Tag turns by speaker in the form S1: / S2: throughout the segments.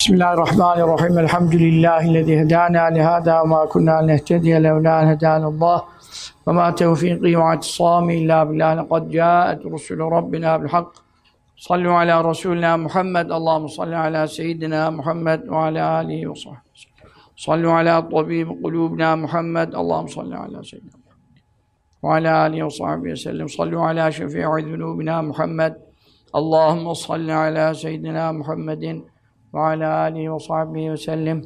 S1: Bismillahirrahmanirrahim. Elhamdülillahi'llezî hedâna lihâdâ ve mâ kunnâ linehtediye levlâ en hedânallâh. Ve mâ tevfîqî ve i'tisâmî illâ billâh. Lekad câet rusulü rabbinâ bil hak. Sallu alâ rasûlinâ Muhammed. Allâhumme salli alâ seyyidinâ Muhammed ve alâ âlihi ve sahbihi. Sallu alâ tabîbi kulûbinâ Muhammed. Allâhumme salli alâ seyyidinâ Muhammed ve alâ âlihi ve sahbihi ve sellem. Sallu alâ şefî'i zunûbinâ Muhammed. Allâhumme salli alâ seyyidinâ Muhammedin ve alâ âlihi ve sahbihi ve sellem.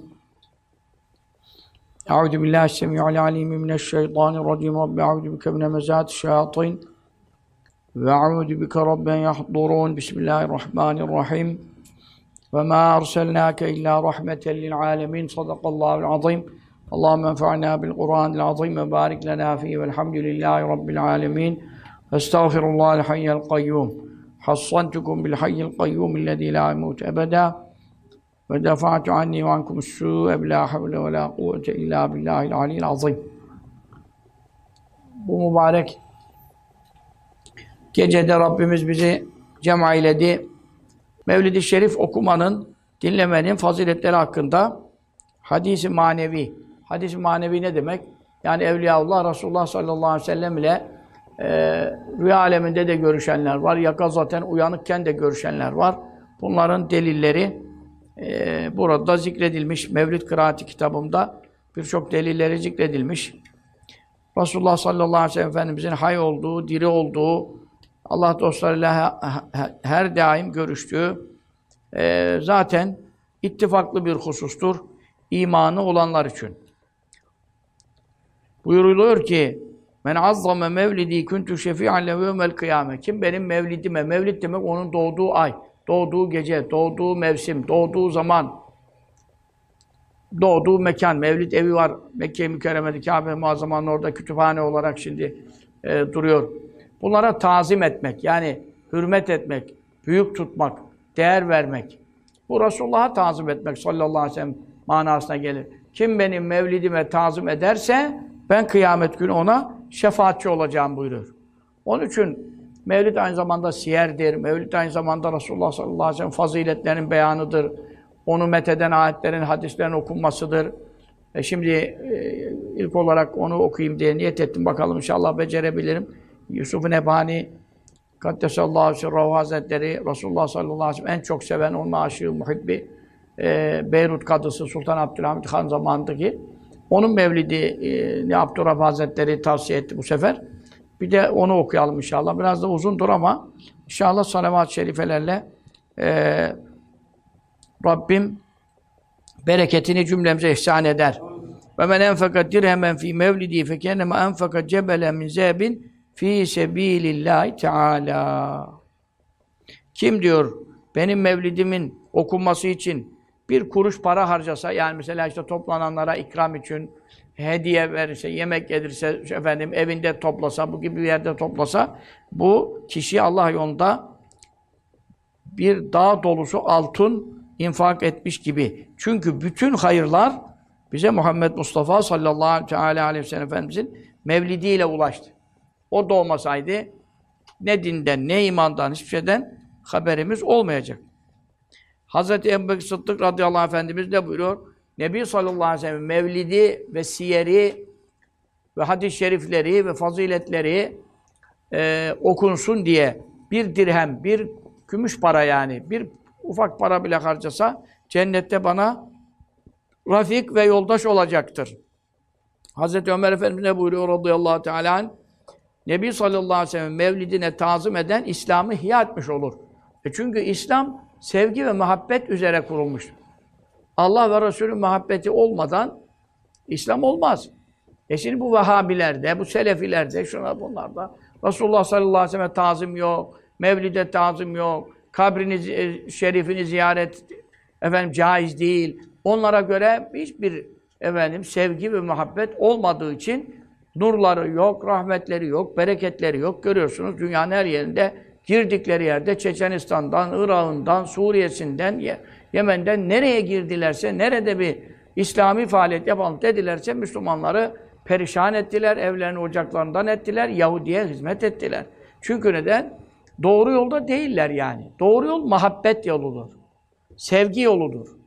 S1: Euzu billahi s-semî'il alîm mineşşeytânirracîm. Rabbi euzu bike min hemezâti'ş-şeyâtîn ve euzu bike rabben yahdurûn. Bismillahirrahmanirrahim. Ve mâ erselnâke illâ rahmeten lil âlemîn. Sadakallâhu'l azîm. Allâhumme enfa'nâ bil Kur'ânil azîm ve bârik lenâ fîhî velhamdülillâhi rabbil âlemîn. Estağfirullâhel hayyel kayyûm. Hassantukum bil hayyil kayyûm ellezî lâ yemûtu ebedâ. Ve defa'tu anni ve ankumus-sû'e bilâ havle ve lâ kuvvete illâ billâhil aliyyil azîm. Bu mübarek gecede Rabbimiz bizi cem eyledi. Mevlid-i Şerif okumanın, dinlemenin faziletleri hakkında hadis-i manevi. Hadis-i manevi ne demek? Yani Evliyaullah, Resulullah sallallahu aleyhi ve sellem ile rüya aleminde de görüşenler var. Yakazaten uyanıkken de görüşenler var. Bunların delilleri burada zikredilmiş. Mevlid Kıraati kitabımda birçok delilleri zikredilmiş. Resulullah sallallahu aleyhi ve sellem Efendimizin hay olduğu, diri olduğu, Allah dostlarıyla her daim görüştüğü zaten ittifaklı bir husustur. İmanı olanlar için. Buyuruluyor ki men azzame mevlidi kuntu şefi'an lehu yevmel kıyame. Kim benim mevlidime, mevlid demek onun doğduğu ay, doğduğu gece, doğduğu mevsim, doğduğu zaman, doğduğu mekan, mevlid evi var. Mekke-i Mükerreme'de, Kâbe-i Muazzama'nın orada kütüphane olarak şimdi duruyor. Bunlara tazim etmek, yani hürmet etmek, büyük tutmak, değer vermek. Bu Resulullah'a tazim etmek sallallahu aleyhi ve sellem manasına gelir. Kim benim mevlidime tazim ederse ben kıyamet günü ona şefaatçi olacağım buyuruyor. Onun için mevlid aynı zamanda siyerdir. Mevlid aynı zamanda Resulullah sallallahu aleyhi ve sellem faziletlerinin beyanıdır. Onu metheden ayetlerin, hadislerin okunmasıdır. Şimdi ilk olarak onu okuyayım diye niyet ettim. Bakalım inşallah becerebilirim. Yusuf-u Nebhani Kaddesallahu sirrahu Hazretleri Resulullah sallallahu aleyhi ve sellem en çok seven, onun aşığı, muhibbi Beyrut Kadısı Sultan Abdülhamid Han zamanındaki onun mevlidi Abdurrahman Hazretleri tavsiye etti bu sefer. Bir de onu okuyalım inşallah. Biraz da uzundur ama inşallah salavat-ı şerifelerle Rabbim bereketini cümlemize ihsan eder. Ve men enfeka dirhemen fi mevlidi fekenneme enfeka cebelen min zebin fi sebilillahi teala. Kim diyor benim mevlidimin okunması için bir kuruş para harcasa, yani mesela işte toplananlara ikram için hediye verirse, yemek yedirse, efendim evinde toplasa, bu gibi bir yerde toplasa, bu kişi Allah yolunda bir dağ dolusu altın infak etmiş gibi. Çünkü bütün hayırlar bize Muhammed Mustafa sallallahu aleyhi ve sellem Efendimizin mevlidiyle ulaştı. O doğmasaydı ne dinden, ne imandan, hiçbir şeyden haberimiz olmayacak. Hazreti Ebubekir Sıddık radıyallahu anh Efendimiz ne buyuruyor? Nebi sallallahu aleyhi ve sellem mevlidi ve siyeri ve hadis-i şerifleri ve faziletleri okunsun diye bir dirhem, bir gümüş para, yani bir ufak para bile harcasa cennette bana rafik ve yoldaş olacaktır. Hazreti Ömer Efendimiz ne buyuruyor radıyallahu teala anh? Nebi sallallahu aleyhi ve sellem mevlidine tazim eden İslam'ı ihya etmiş olur. Çünkü İslam sevgi ve muhabbet üzere kurulmuş. Allah ve Resul'ün muhabbeti olmadan İslam olmaz. Şimdi bu Vehhabilerde, bu Selefilerde, şuna bunlarda Resulullah sallallahu aleyhi ve sellem tazim yok, mevlide tazim yok, kabrini, şerifini ziyaret caiz değil. Onlara göre hiçbir sevgi ve muhabbet olmadığı için nurları yok, rahmetleri yok, bereketleri yok. Görüyorsunuz dünyanın her yerinde, girdikleri yerde Çeçenistan'dan, Irak'ından, Suriye'sinden, Yemen'den nereye girdilerse, nerede bir İslami faaliyet yapalım dedilerse Müslümanları perişan ettiler, evlerini ocaklarından ettiler, Yahudi'ye hizmet ettiler. Çünkü neden? Doğru yolda değiller yani. Doğru yol muhabbet yoludur. Sevgi yoludur.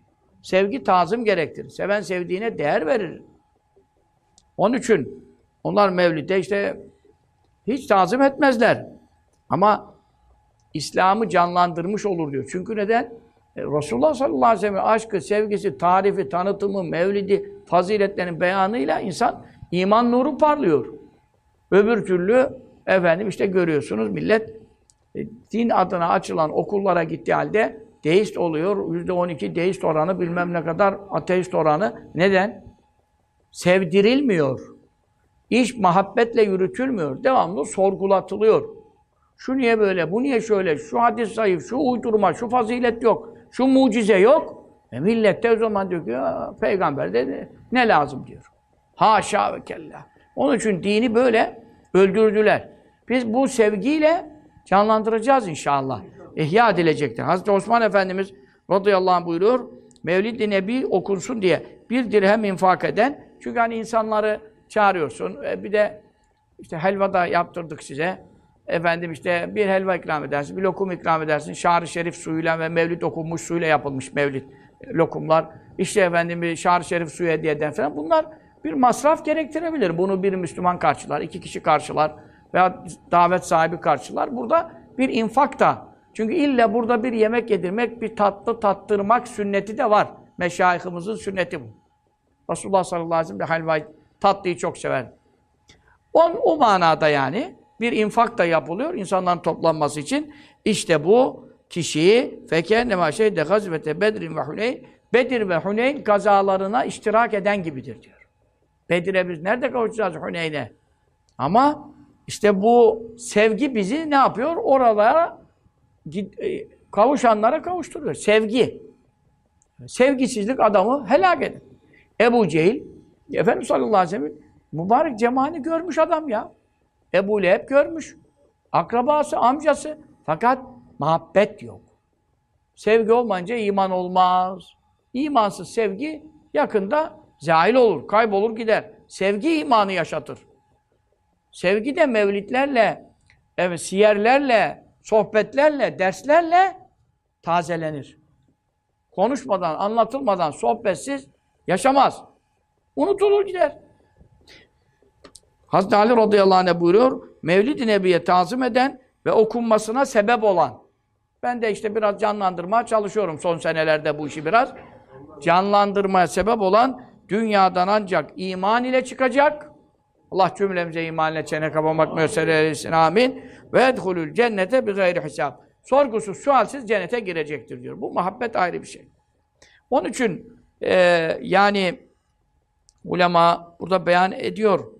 S1: Sevgi tazım gerektirir. Seven sevdiğine değer verir. Onun için onlar Mevlid'de işte hiç tazım etmezler. Ama İslam'ı canlandırmış olur diyor. Çünkü neden? Resulullah sallallahu aleyhi ve sellem aşkı, sevgisi, tarifi, tanıtımı, mevlidi, faziletlerin beyanıyla insan iman nuru parlıyor. Öbür türlü efendim işte görüyorsunuz millet din adına açılan okullara gittiği halde deist oluyor. %12 deist oranı, bilmem ne kadar ateist oranı. Neden? Sevdirilmiyor. İş muhabbetle yürütülmüyor. Devamlı sorgulatılıyor. Şu niye böyle, bu niye şöyle, şu hadis zayıf, şu uydurma, şu fazilet yok, şu mucize yok. Millet de o zaman diyor ki, ya, peygamber de ne lazım diyor. Haşa ve kella. Onun için dini böyle öldürdüler. Biz bu sevgiyle canlandıracağız inşallah. İhya edilecektir. Hazreti Osman Efendimiz radıyallahu anh buyuruyor, Mevlid-i Nebi okunsun diye bir dirhem infak eden, çünkü hani insanları çağırıyorsun, bir de işte helva da yaptırdık size. Efendim işte bir helva ikram edersin, bir lokum ikram edersin. Şar-ı Şerif suyuyla ve mevlid okunmuş suyuyla yapılmış mevlid lokumlar. İşte efendim bir Şar-ı Şerif suyu hediye eden falan. Bunlar bir masraf gerektirebilir. Bunu bir Müslüman karşılar, 2 kişi karşılar veya davet sahibi karşılar. Burada bir infak da. Çünkü illa burada bir yemek yedirmek, bir tatlı tattırmak sünneti de var. Meşayihimizin sünneti bu. Resulullah sallallahu aleyhi ve sellem de helvayı, tatlıyı çok sever. O manada yani bir infak da yapılıyor insanların toplanması için. İşte bu kişiyi fekennema şeyde gazvete Bedrin ve Huneyn, Bedir ve Huneyn gazalarına iştirak eden gibidir diyor. Bedir'e biz nerede kavuşacağız Huneyn'e? Ama işte bu sevgi bizi ne yapıyor? Oralara kavuşanlara kavuşturuyor. Sevgi. Sevgisizlik adamı helak eder. Ebu Cehil, Efendimiz sallallahu aleyhi ve sellem mübarek cemalini görmüş adam ya. Ebu Leheb görmüş. Akrabası, amcası. Fakat muhabbet yok. Sevgi olmayınca iman olmaz. İmansız sevgi yakında zahil olur, kaybolur gider. Sevgi imanı yaşatır. Sevgi de mevlidlerle, evet, siyerlerle, sohbetlerle, derslerle tazelenir. Konuşmadan, anlatılmadan, sohbetsiz yaşamaz. Unutulur gider. Hazreti Ali radıyallahu anh buyuruyor, Mevlid-i Nebi'ye tazim eden ve okunmasına sebep olan. Ben de işte biraz canlandırmaya çalışıyorum son senelerde bu işi biraz. Canlandırmaya sebep olan dünyadan ancak iman ile çıkacak. Allah cümlemize iman ile çene kapamak müessere eylesin. Amin. Ve edhulül cennete bi gayri hisab. Sorgusuz, sualsiz cennete girecektir diyor. Bu muhabbet ayrı bir şey. Onun için yani ulema burada beyan ediyor.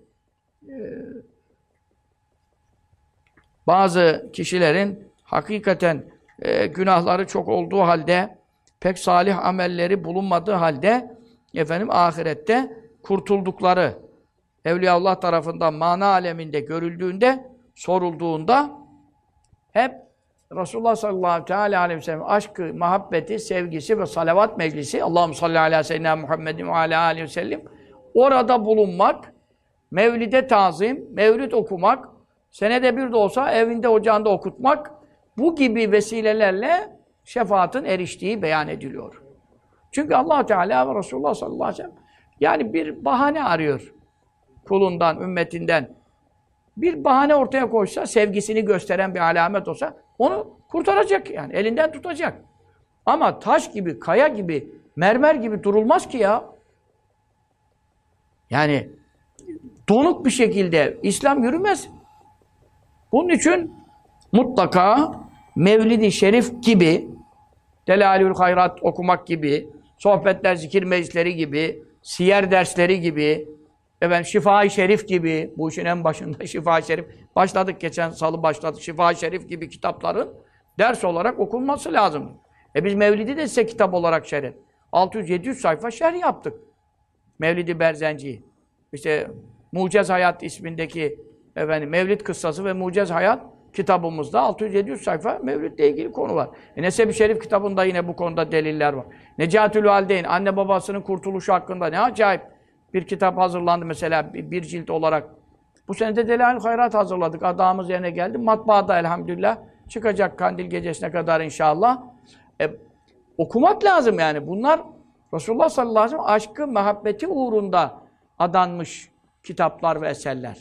S1: Bazı kişilerin hakikaten günahları çok olduğu halde, pek salih amelleri bulunmadığı halde efendim ahirette kurtuldukları Evliyaullah tarafından mana aleminde görüldüğünde, sorulduğunda hep Resulullah sallallahu aleyhi ve sellem aşkı, muhabbeti, sevgisi ve salavat meclisi, Allahümme salli ala seyyidina Muhammedin ve ala aleyhi ve sellem, orada bulunmak, mevlide tazim, mevlid okumak, senede bir de olsa evinde, ocağında okutmak, bu gibi vesilelerle şefaatin eriştiği beyan ediliyor. Çünkü Allah Teala ve Resulullah sallallahu aleyhi ve sellem yani bir bahane arıyor kulundan, ümmetinden. Bir bahane ortaya koysa, sevgisini gösteren bir alamet olsa onu kurtaracak yani, elinden tutacak. Ama taş gibi, kaya gibi, mermer gibi durulmaz ki ya. Yani donuk bir şekilde İslam yürümez. Bunun için mutlaka Mevlid-i Şerif gibi, Delalül Hayrat okumak gibi, sohbetler, zikir meclisleri gibi, siyer dersleri gibi, efendim Şifa-i Şerif gibi, bu işin en başında Şifa-i Şerif, başladık geçen salı başladık, Şifa-i Şerif gibi kitapların ders olarak okunması lazım. Biz Mevlid'i de size kitap olarak şerh 600-700 sayfa şerh yaptık. Mevlid-i Berzenci'yi. İşte Mucez Hayat ismindeki efendim Mevlid Kıssası ve Mucez Hayat kitabımızda 600-700 sayfa Mevlid'le ilgili konu var. Neseb-i Şerif kitabında yine bu konuda deliller var. Necatül Valideyn, anne babasının kurtuluşu hakkında ne acayip bir kitap hazırlandı mesela bir cilt olarak. Bu sene de Delalül Hayrat hazırladık. Adağımız yerine geldi. Matbaada elhamdülillah çıkacak Kandil gecesine kadar inşallah. Okumak lazım yani. Bunlar Resulullah sallallahu aleyhi ve sellem aşkı, muhabbeti uğrunda adanmış kitaplar ve eserler.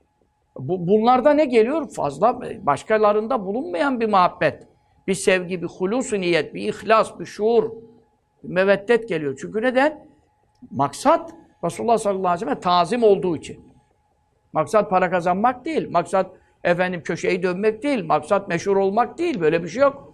S1: Bunlarda ne geliyor? Fazla başkalarında bulunmayan bir muhabbet, bir sevgi, bir hulûs-u niyet, bir ihlas, bir şuur, bir meveddet geliyor. Çünkü neden? Maksat Resulullah sallallahu aleyhi ve sellem tazim olduğu için. Maksat para kazanmak değil, maksat efendim köşeyi dönmek değil, maksat meşhur olmak değil, böyle bir şey yok.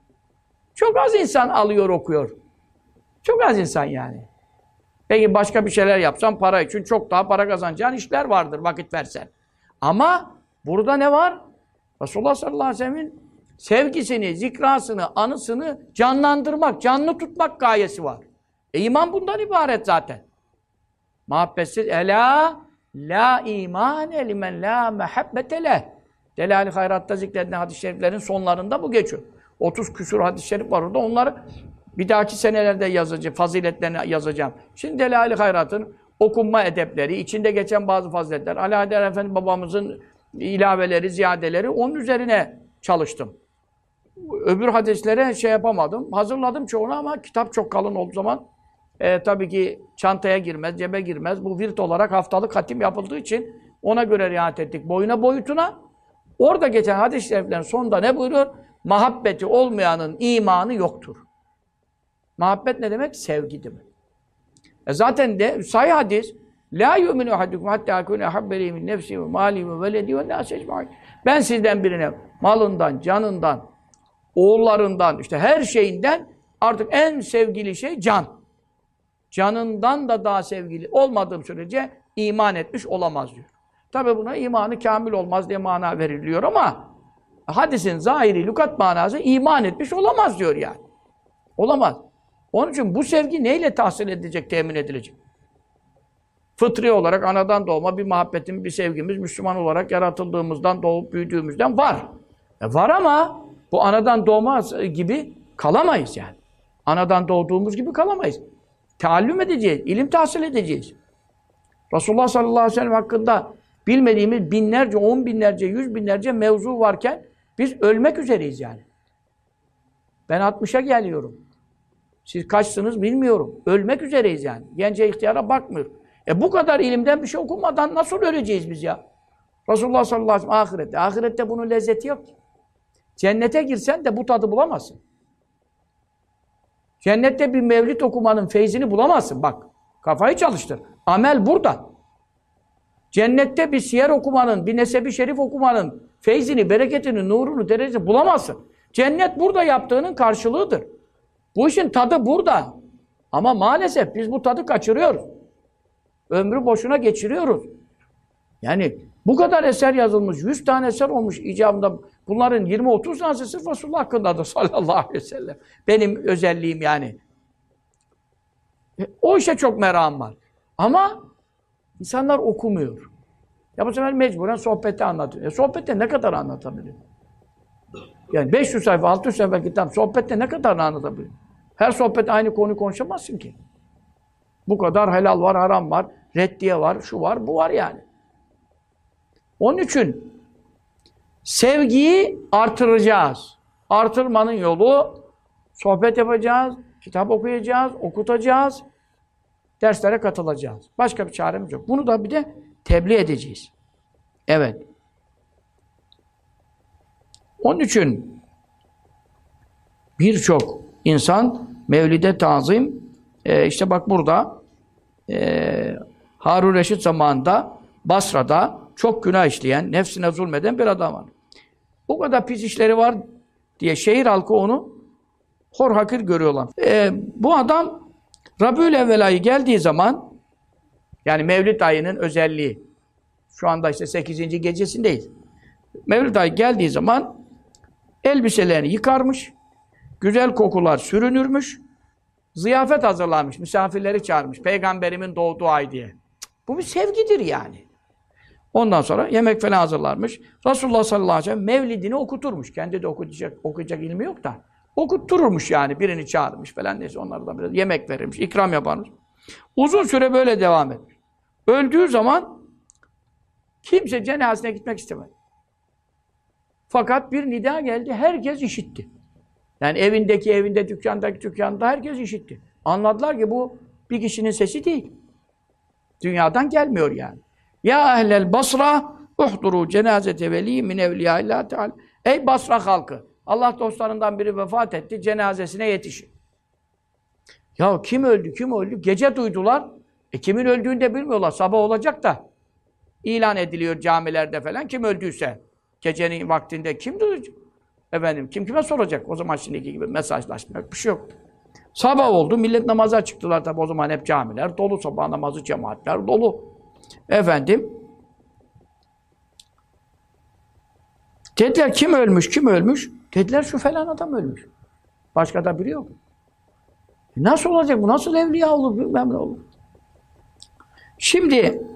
S1: Çok az insan alıyor, okuyor. Çok az insan yani. Peki başka bir şeyler yapsan para için çok daha para kazanacağın işler vardır vakit versen. Ama burada ne var? Resulullah sallallahu aleyhi ve sellem'in sevgisini, zikrasını, anısını canlandırmak, canlı tutmak gayesi var. İman bundan ibaret zaten. Muhabbetsiz ela la imane limen la mehabbete leh. Delal-i Hayrat'ta zikredilen hadis-i şeriflerin sonlarında bu geçiyor. 30 küsur hadis-i şerif var orada. Onları bir dahaki senelerde yazacağım, faziletlerini yazacağım. Şimdi Delal-i Hayrat'ın okunma edepleri, içinde geçen bazı faziletler, Ali Haydar Efendi babamızın ilaveleri, ziyadeleri, onun üzerine çalıştım. Öbür hadislere şey yapamadım. Hazırladım çoğunu ama kitap çok kalın olduğu zaman tabii ki çantaya girmez, cebe girmez. Bu virt olarak haftalık hatim yapıldığı için ona göre riayet ettik. Boyuna boyutuna. Orada geçen hadis-i şeriflerin sonunda ne buyuruyor? Muhabbeti olmayanın imanı yoktur. Muhabbet ne demek? Sevgi demek. Zaten de sahih hadis la yu'minu ahadukum hatta yakune ahabbe min nefsi ve mali ve veledi ve nas ecmaîn. Ben sizden birine malından, canından, oğullarından, işte her şeyinden artık en sevgili şey can. Canından da daha sevgili olmadığım sürece iman etmiş olamaz diyor. Tabi buna imanı kamil olmaz diye mana veriliyor ama hadisin zahiri, lügat manası iman etmiş olamaz diyor yani. Olamaz. Onun için bu sevgi neyle tahsil edilecek, temin edilecek? Fıtri olarak anadan doğma bir muhabbetin, bir sevgimiz Müslüman olarak yaratıldığımızdan, doğup büyüdüğümüzden var. Var ama bu anadan doğma gibi kalamayız yani. Anadan doğduğumuz gibi kalamayız. Teallüm edeceğiz, ilim tahsil edeceğiz. Resulullah sallallahu aleyhi ve sellem hakkında bilmediğimiz binlerce, 10 binlerce, 100 binlerce mevzu varken biz ölmek üzereyiz yani. Ben 60'a geliyorum. Siz kaçsınız bilmiyorum. Ölmek üzereyiz yani. Gence ihtiyara bakmıyor. Bu kadar ilimden bir şey okumadan nasıl öleceğiz biz ya? Resulullah sallallahu aleyhi ve sellem ahirette. Ahirette bunun lezzeti yok ki. Cennete girsen de bu tadı bulamazsın. Cennette bir mevlid okumanın feyzini bulamazsın. Bak, kafayı çalıştır. Amel burada. Cennette bir siyer okumanın, bir nesebi şerif okumanın feyzini, bereketini, nurunu, derecesini bulamazsın. Cennet burada yaptığının karşılığıdır. Bu işin tadı burada. Ama maalesef biz bu tadı kaçırıyoruz. Ömrü boşuna geçiriyoruz. Yani bu kadar eser yazılmış, 100 tane eser olmuş icabında. Bunların 20-30 tanesi sırf Resulullah hakkındadır sallallahu aleyhi ve sellem. Benim özelliğim yani. O işe çok merakım var. Ama insanlar okumuyor. Ya bu sefer mecburen sohbette anlatıyor. Sohbette ne kadar anlatabilir? Yani 500 sayfa, 600 sayfa kitap sohbette ne kadar anlatabilir? Her sohbet aynı konuyu konuşamazsın ki. Bu kadar helal var, haram var, reddiye var, şu var, bu var yani. Onun için sevgiyi artıracağız. Artırmanın yolu sohbet yapacağız, kitap okuyacağız, okutacağız, derslere katılacağız. Başka bir çaremiz yok. Bunu da bir de tebliğ edeceğiz. Evet. Onun için birçok insan Mevlid'e tazim, işte bak burada Harun Reşit zamanında Basra'da çok günah işleyen, nefsine zulmeden bir adam var. O kadar pis işleri var diye şehir halkı onu hor hakir görüyorlar. Bu adam Rabiülevvel ayı geldiği zaman, yani Mevlid ayının özelliği, şu anda işte 8. gecesindeyiz. Mevlid ayı geldiği zaman elbiselerini yıkarmış, güzel kokular sürünürmüş, ziyafet hazırlanmış, misafirleri çağırmış, Peygamberimin doğduğu ay diye. Bu bir sevgidir yani. Ondan sonra yemek falan hazırlarmış. Resulullah sallallahu aleyhi ve sellem mevlidini okuturmuş. Kendi de okuyacak ilmi yok da. Okuttururmuş yani. Birini çağırmış falan neyse. Onlara da biraz yemek verirmiş, ikram yaparmış. Uzun süre böyle devam etmiş. Öldüğü zaman kimse cenazesine gitmek istemedi. Fakat bir nida geldi. Herkes işitti. Yani evinde, dükkandaki dükkanda herkes işitti. Anladılar ki bu bir kişinin sesi değil. Dünyadan gelmiyor yani. Ya ehlel Basra uhduru cenazete veli min evliyaillah teala. Ey Basra halkı! Allah dostlarından biri vefat etti, cenazesine yetişin. Ya kim öldü, kim öldü? Gece duydular. Kimin öldüğünü de bilmiyorlar. Sabah olacak da ilan ediliyor camilerde falan. Kim öldüyse gecenin vaktinde kim duyacak? Efendim, kim kime soracak? O zaman şimdiki gibi mesajlaşma yok, bir şey yok. Sabah oldu, millet namaza çıktılar tabi o zaman hep camiler dolu, sabah namazı cemaatler dolu. Efendim, dediler kim ölmüş, kim ölmüş? Dediler şu falan adam ölmüş. Başka da biri yok. Nasıl olacak bu? Nasıl evliya olur? Bilmem ne olur. Şimdi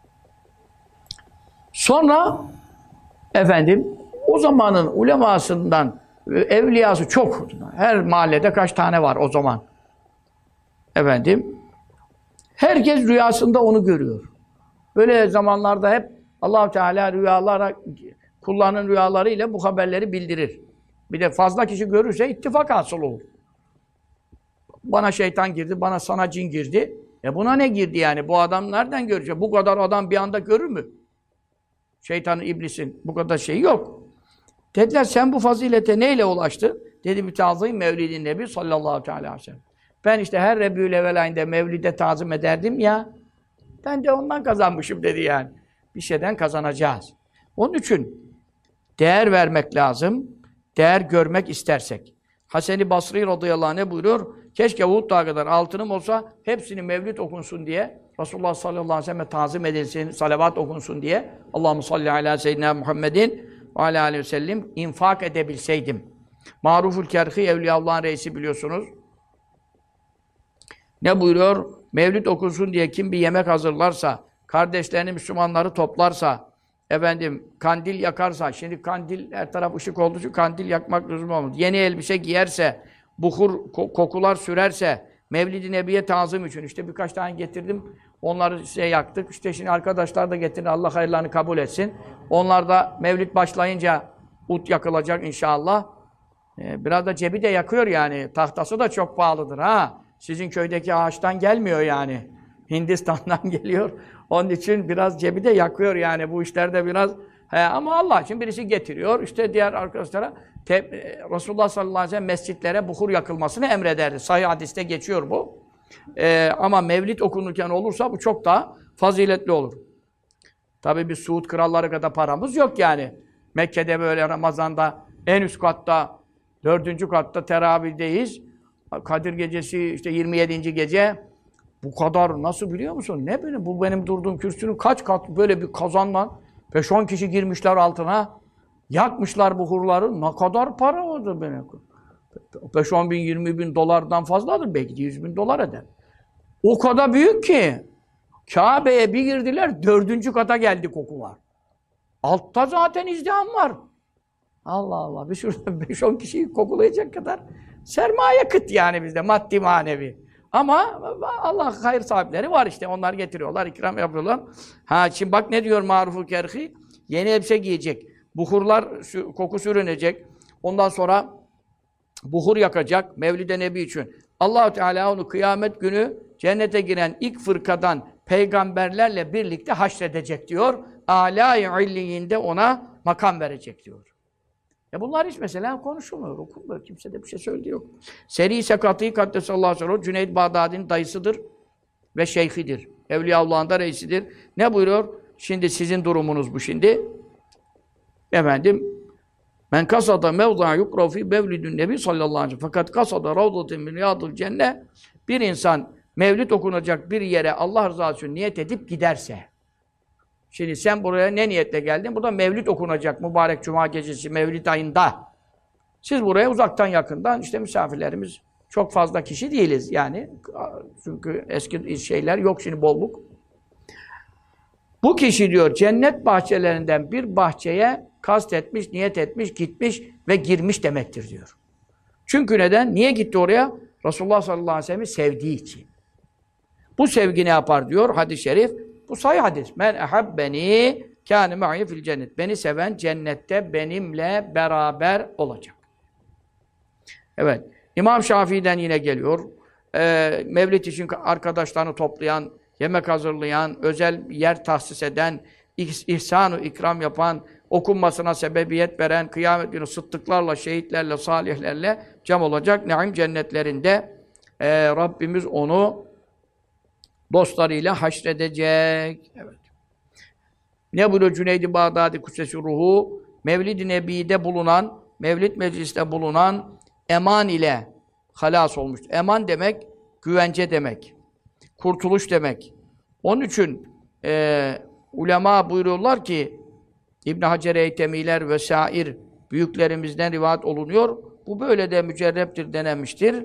S1: sonra efendim o zamanın ulemasından evliyası çok. Her mahallede kaç tane var o zaman. Efendim herkes rüyasında onu görüyor. Böyle zamanlarda hep Allah-u Teala rüyalara, kullarının rüyalarıyla bu haberleri bildirir. Bir de fazla kişi görürse ittifak hasıl olur. Bana şeytan girdi, bana sana cin girdi. Buna ne girdi yani? Bu adam nereden görecek? Bu kadar adam bir anda görür mü? Şeytanın, iblisin bu kadar şeyi yok. Dediler sen bu fazilete neyle ulaştın? Dedi bir tazim Mevlid-i Nebi sallallahu aleyhi ve sellem. Ben işte her Rebiyül-Evvel ayında Mevlid'e tazim ederdim ya. Ben de ondan kazanmışım dedi yani. Bir şeyden kazanacağız. Onun için değer vermek lazım. Değer görmek istersek. Hasan-ı Basri radıyallahu anh ne buyuruyor? Keşke Uhud Dağı kadar altınım olsa hepsini mevlid okunsun diye Resulullah sallallahu aleyhi ve sellem'e tazim edilsin, salavat okunsun diye Allahumme salli ala seyyidina Muhammedin ve ala aleyhi ve sellem infak edebilseydim. Maruful Kerhi Evliyaullah'ın reisi biliyorsunuz. Ne buyuruyor? Mevlid okunsun diye kim bir yemek hazırlarsa, kardeşlerini, Müslümanları toplarsa, efendim kandil yakarsa, şimdi kandil her taraf ışık olduğu için kandil yakmak lüzum olmaz. Yeni elbise giyerse, buhur, kokular sürerse, Mevlid-i Nebi'ye tazim için. İşte birkaç tane getirdim, onları size yaktık. İşte şimdi arkadaşlar da getirin, Allah hayırlarını kabul etsin. Onlar da Mevlid başlayınca ut yakılacak inşallah. Biraz da cebi de yakıyor yani. Tahtası da çok pahalıdır ha. Sizin köydeki ağaçtan gelmiyor yani. Hindistan'dan geliyor. Onun için biraz cebi de yakıyor yani. Bu işlerde biraz... ama Allah için birisi getiriyor. İşte diğer arkadaşlara Resulullah sallallahu aleyhi ve sellem mescitlere buhur yakılmasını emrederdi. Sahih hadiste geçiyor bu. Ama mevlid okunurken olursa bu çok daha faziletli olur. Tabii biz Suud kralları kadar paramız yok yani. Mekke'de böyle Ramazan'da en üst katta, 4. katta teravihdeyiz. Kadir gecesi işte 27. gece. Bu kadar nasıl biliyor musun? Ne benim? Bu benim durduğum kürsünün kaç kat böyle bir kazanla 5-10 kişi girmişler altına. Yakmışlar buhurları. Ne kadar para oldu benim? 5-10 bin, 20 bin dolardan fazladır. Belki de 100 bin dolar eder. O kadar büyük ki Kabe'ye bir girdiler, 4. kata geldi kokular. Altta zaten izdiham var. Allah Allah. Bir şurada 5-10 kişiyi kokulayacak kadar sermaye kıt yani bizde. Maddi manevi. Ama Allah hayır sahipleri var işte. Onlar getiriyorlar, ikram yapıyorlar. Şimdi bak ne diyor Maruf-u Kerhi? Yeni elbise giyecek. Buhurlar, koku sürünecek. Ondan sonra buhur yakacak Mevlid-i Nebi için. Allah-u Teala onu kıyamet günü cennete giren ilk fırkadan peygamberlerle birlikte haşredecek diyor. Âlâ-i illiyinde ona makam verecek diyor. Bunlar hiç mesela konuşulmuyor, okunmuyor. Kimse de bir şey söylediği yok. Seri Sekatî Kaddesallahu aleyhi ve sellem Cüneyd Bağdadi'nin dayısıdır ve şeyhidir. Evliyaullah'ın da reisidir. Ne buyuruyor? Şimdi sizin durumunuz bu şimdi. Efendim men kasada mevzâ yukrav fî mevlidün nebi sallallahu aleyhi ve sellem fakat kasada ravzaten min riyâdil cennet bir insan mevlid okunacak bir yere Allah rızası için niyet edip giderse. Şimdi sen buraya ne niyetle geldin? Burada mevlid okunacak mübarek cuma gecesi mevlid ayında. Siz buraya uzaktan yakından işte misafirlerimiz çok fazla kişi değiliz yani. Çünkü eski şeyler yok şimdi bolluk. Bu kişi diyor cennet bahçelerinden bir bahçeye kastetmiş, niyet etmiş, gitmiş ve girmiş demektir diyor. Çünkü neden? Niye gitti oraya? Resulullah sallallahu aleyhi ve sellem'i sevdiği için. Bu sevgi ne yapar diyor hadis-i şerif. Bu sahih hadis. Men ehabbeni kâne ma'i fil cennet. Beni seven cennette benimle beraber olacak. Evet. İmam Şafii'den yine geliyor. Mevlid için arkadaşlarını toplayan, yemek hazırlayan, özel yer tahsis eden, ihsan-ı ikram yapan, okunmasına sebebiyet veren, kıyamet günü sıddıklarla, şehitlerle, salihlerle cem olacak. Naim cennetlerinde Rabbimiz onu dostlarıyla haşredecek. Evet. Ne buyuruyor Cüneyd-i Bağdadi Kudsesi Ruhu? Mevlid-i Nebi'de bulunan, Mevlid Meclis'te bulunan eman ile halas olmuş. Eman demek, güvence demek. Kurtuluş demek. Onun için ulema buyuruyorlar ki İbn Hacer Eytemiler vesair büyüklerimizden rivayet olunuyor. Bu böyle de mücerreptir denenmiştir.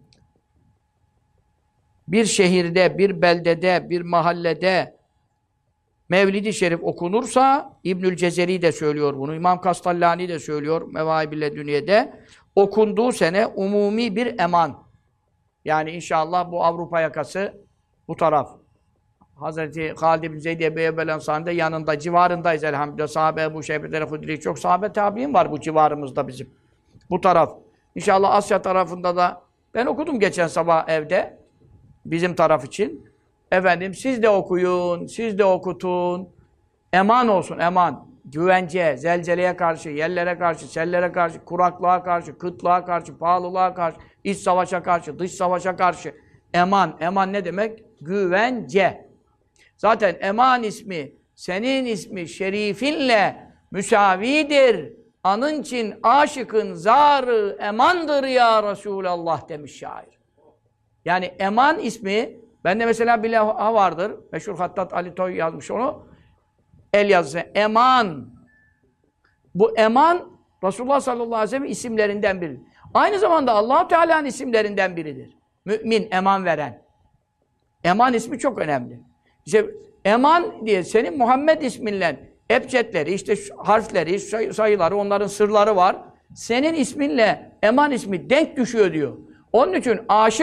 S1: Bir şehirde, bir beldede, bir mahallede Mevlid-i Şerif okunursa, İbnül Cezeri de söylüyor bunu, İmam Kastallani de söylüyor Mevâib-i Ledünniye'de, okunduğu sene umumi bir eman. Yani inşallah bu Avrupa yakası bu taraf. Hazreti Halid ibn Zeyd Ebu Eyyub el-Ensari'nin yanında, civarındayız elhamdülillah. Sahabe Ebu Şeybet el-Hudri, çok sahabe tabi'in var bu civarımızda bizim. Bu taraf. İnşallah Asya tarafında da, ben okudum geçen sabah evde, bizim taraf için. Efendim siz de okuyun, siz de okutun. Eman olsun, eman. Güvence, zelzeleye karşı, yerlere karşı, sellere karşı, kuraklığa karşı, kıtlığa karşı, pahalılığa karşı, iç savaşa karşı, dış savaşa karşı. Eman. Eman ne demek? Güvence. Zaten eman ismi, senin ismi şerifinle müsavidir. Anın için aşıkın zarı emandır ya Resulallah demiş şair. Yani eman ismi, bende mesela bir levha vardır. Meşhur Hattat Ali Toy yazmış onu. El yazısı. Eman. Bu eman, Resulullah sallallahu aleyhi ve sellem isimlerinden biri. Aynı zamanda Allah-u Teala'nın isimlerinden biridir. Mümin, eman veren. Eman ismi çok önemli. İşte eman diye senin Muhammed isminle ebcedleri, işte harfleri, sayıları, onların sırları var. Senin isminle eman ismi denk düşüyor diyor. Onun için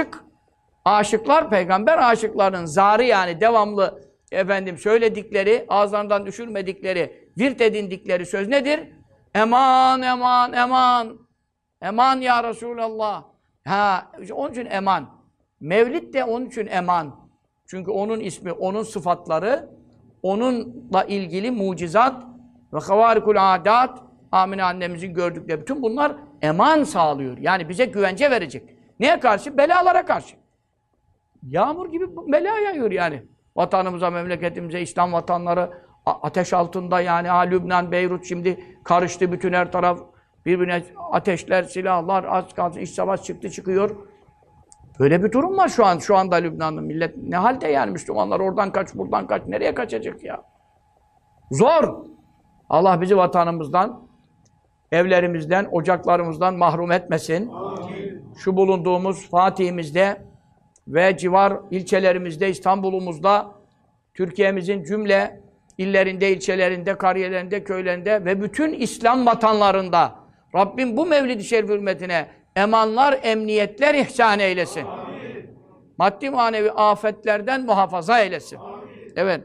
S1: aşıklar, peygamber aşıklarının zarı yani devamlı efendim söyledikleri, ağızlarından düşürmedikleri, virt edindikleri söz nedir? Eman, eman, eman. Eman ya Resulallah. İşte onun için eman. Mevlid de onun için eman. Çünkü onun ismi, onun sıfatları, onunla ilgili mucizat ve havarikul adat, Amine annemizin gördükleri, bütün bunlar eman sağlıyor. Yani bize güvence verecek. Neye karşı? Belalara karşı. Yağmur gibi bela yağıyor yani. Vatanımıza, memleketimize, İslam vatanları ateş altında yani. Lübnan, Beyrut şimdi karıştı bütün her taraf. Birbirine ateşler, silahlar, az kalsın iç savaş çıkıyor. Böyle bir durum var şu an. Şu anda Lübnan'ın millet ne halde yani Müslümanlar oradan kaç, buradan kaç, nereye kaçacak ya? Zor! Allah bizi vatanımızdan, evlerimizden, ocaklarımızdan mahrum etmesin. Amin. Şu bulunduğumuz Fatih'imizde ve civar ilçelerimizde, İstanbul'umuzda, Türkiye'mizin cümle illerinde, ilçelerinde, kariyelerinde, köylerinde ve bütün İslam vatanlarında Rabbim bu Mevlid-i Şerif hürmetine emanlar, emniyetler ihsan eylesin. Amin. Maddi manevi afetlerden muhafaza eylesin. Amin. Evet.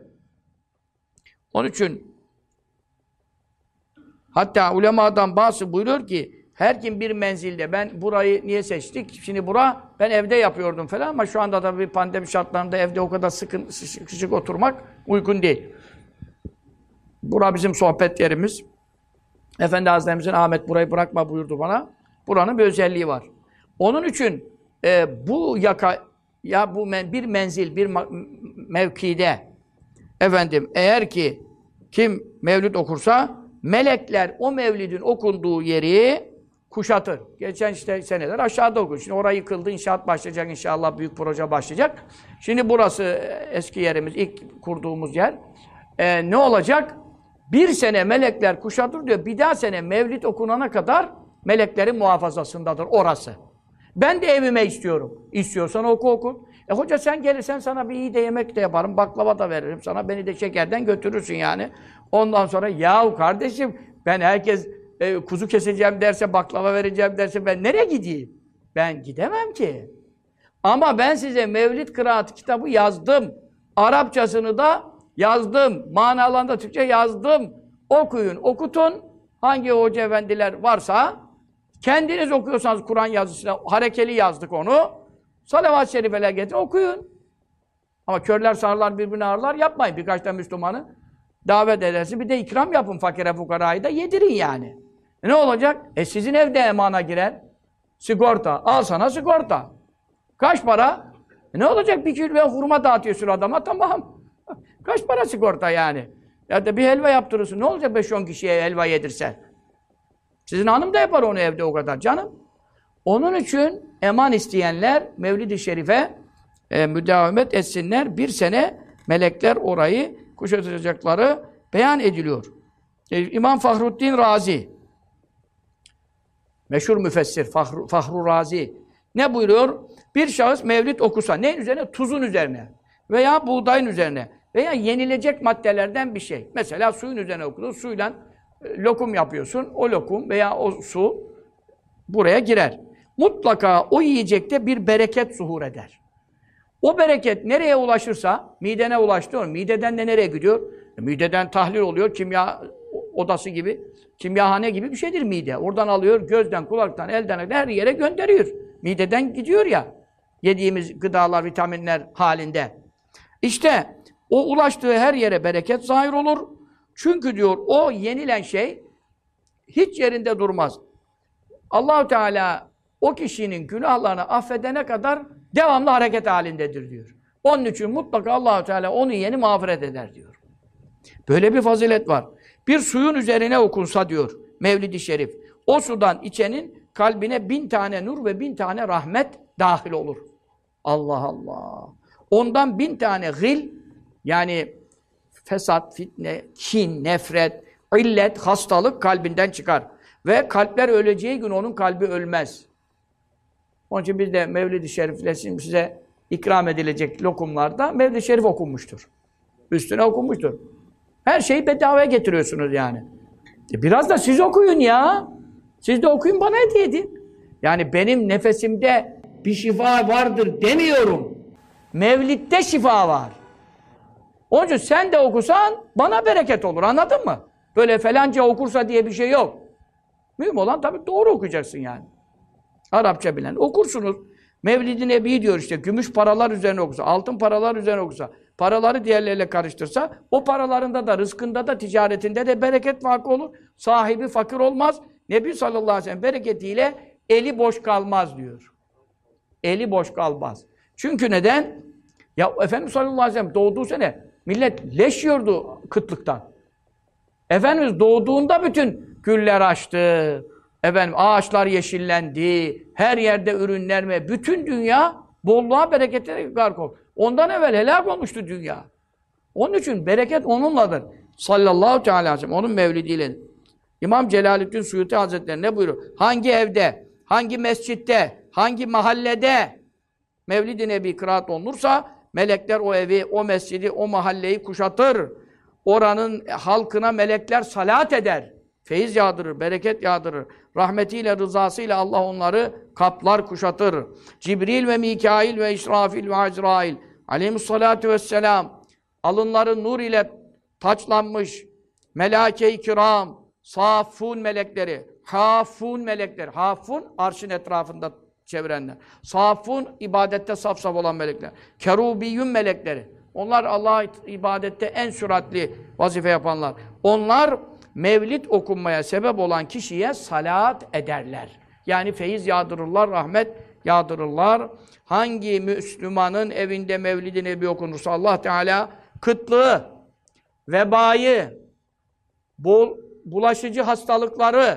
S1: Onun için hatta ulemadan bazısı buyuruyor ki her kim bir menzilde, ben burayı niye seçtik? Şimdi ben evde yapıyordum falan ama şu anda da bir pandemi şartlarında evde o kadar sıkışık oturmak uygun değil. Bura bizim sohbet yerimiz. Efendi Hazretlerimizin Ahmet burayı bırakma buyurdu bana. Buranın bir özelliği var. Onun için bu bir menzil, bir mevkide efendim eğer ki kim mevlid okursa melekler o mevlidin okunduğu yeri kuşatır. Geçen seneler aşağıda okuyor. Şimdi orayı yıkıldı, inşaat başlayacak inşallah, büyük proje başlayacak. Şimdi burası eski yerimiz, ilk kurduğumuz yer. Ne olacak? Bir sene melekler kuşatır diyor. Bir daha sene mevlid okunana kadar meleklerin muhafazasındadır orası. Ben de evime istiyorum. İstiyorsan oku. Hoca sen gelirsen sana bir iyi de yemek de yaparım, baklava da veririm sana, beni de şekerden götürürsün yani. Ondan sonra yahu kardeşim ben herkes kuzu keseceğim derse, baklava vereceğim derse ben nereye gideyim? Ben gidemem ki. Ama ben size Mevlid Kıraat kitabı yazdım. Arapçasını da yazdım. Manalarında Türkçe yazdım. Okuyun, okutun. Hangi hoca efendiler varsa kendiniz okuyorsanız Kur'an yazısıyla harekeli yazdık onu. Salavat-ı şerifeler getirin, okuyun. Ama körler sağırlar birbirine ağırlar yapmayın. Birkaç da Müslümanı davet edersin. Bir de ikram yapın fakire fukarayı da yedirin yani. Ne olacak? Sizin evde emana girer. Sigorta. Al sana sigorta. Kaç para? Ne olacak? 1 kilo hurma dağıtıyorsun adama, tamam. Kaç para sigorta yani? Ya da bir helva yaptırırsın. Ne olacak 5-10 kişiye helva yedirsen? Sizin hanım da yapar onu evde o kadar canım. Onun için eman isteyenler Mevlid-i Şerif'e müdevamet etsinler. 1 sene melekler orayı kuşatacakları beyan ediliyor. İmam Fahruddin Razi, meşhur müfessir Fahru Razi ne buyuruyor? Bir şahıs mevlid okusa, neyin üzerine? Tuzun üzerine veya buğdayın üzerine veya yenilecek maddelerden bir şey. Mesela suyun üzerine okudu, suyla lokum yapıyorsun, o lokum veya o su buraya girer. Mutlaka o yiyecekte bir bereket zuhur eder. O bereket nereye ulaşırsa, midene ulaştı, mideden de nereye gidiyor? Mideden tahlil oluyor, kimya odası gibi, kimyahane gibi bir şeydir mide. Oradan alıyor, gözden, kulaktan, elden, her yere gönderiyor. Mideden gidiyor ya, yediğimiz gıdalar, vitaminler halinde. İşte o ulaştığı her yere bereket zahir olur. Çünkü diyor, o yenilen şey hiç yerinde durmaz. Allah-u Teala o kişinin günahlarını affedene kadar devamlı hareket halindedir diyor. Onun için mutlaka Allah-u Teala onu yeni mağfiret eder diyor. Böyle bir fazilet var. Bir suyun üzerine okunsa diyor Mevlid-i Şerif, o sudan içenin kalbine 1000 tane nur ve 1000 tane rahmet dahil olur. Allah Allah! Ondan 1000 tane gıl, yani fesat, fitne, kin, nefret, illet, hastalık kalbinden çıkar. Ve kalpler öleceği gün onun kalbi ölmez. Onun için biz de Mevlid-i Şerif'le size ikram edilecek lokumlarda Mevlid-i Şerif okunmuştur. Üstüne okunmuştur. Her şeyi bedavaya getiriyorsunuz yani. Biraz da siz okuyun ya. Siz de okuyun, bana hediye edin. Yani benim nefesimde bir şifa vardır demiyorum. Mevlid'de şifa var. Onun için sen de okusan bana bereket olur, anladın mı? Böyle falanca okursa diye bir şey yok. Mühim olan tabii doğru okuyacaksın yani. Arapça bilen. Okursunuz. Mevlid-i Nebi diyor işte, gümüş paralar üzerine okusa, altın paralar üzerine okusa, paraları diğerleriyle karıştırsa, o paralarında da, rızkında da, ticaretinde de bereket vakı olur. Sahibi fakir olmaz. Nebi sallallahu aleyhi ve sellem bereketiyle eli boş kalmaz diyor. Eli boş kalmaz. Çünkü neden? Ya Efendimiz sallallahu aleyhi ve sellem doğduğu sene millet leş yiyordu kıtlıktan. Efendimiz doğduğunda bütün güller açtı. Efendim ağaçlar yeşillendi. Her yerde ürünler ve bütün dünya bolluğa, berekete gark oldu. Ondan evvel helak olmuştu dünya. Onun için bereket onunladır. Sallallahu teala aleyhi ve sellem. Onun mevlidiyle. İmam Celaleddin Suyuti Hazretleri ne buyuruyor? Hangi evde, hangi mescitte, hangi mahallede Mevlid-i Nebi kıraat olunursa melekler o evi, o mescidi, o mahalleyi kuşatır. Oranın halkına melekler salat eder. Feyiz yağdırır, bereket yağdırır. Rahmetiyle, rızasıyla Allah onları kaplar, kuşatır. Cibril ve Mikail ve İsrafil ve Azrail aleyhissalatu vesselam alınları nur ile taçlanmış melâke-i kiram, safun melekleri, hafun melekleri, hafun arşın etrafında çevirenler, safun ibadette saf saf olan melekler, kerubiyyün melekleri, onlar Allah'a ibadette en süratli vazife yapanlar. Onlar mevlid okunmaya sebep olan kişiye salat ederler. Yani feyiz yağdırırlar, rahmet yağdırırlar. Hangi Müslümanın evinde Mevlid-i Nebi okunursa Allah Teala kıtlığı, vebayı, bulaşıcı hastalıkları,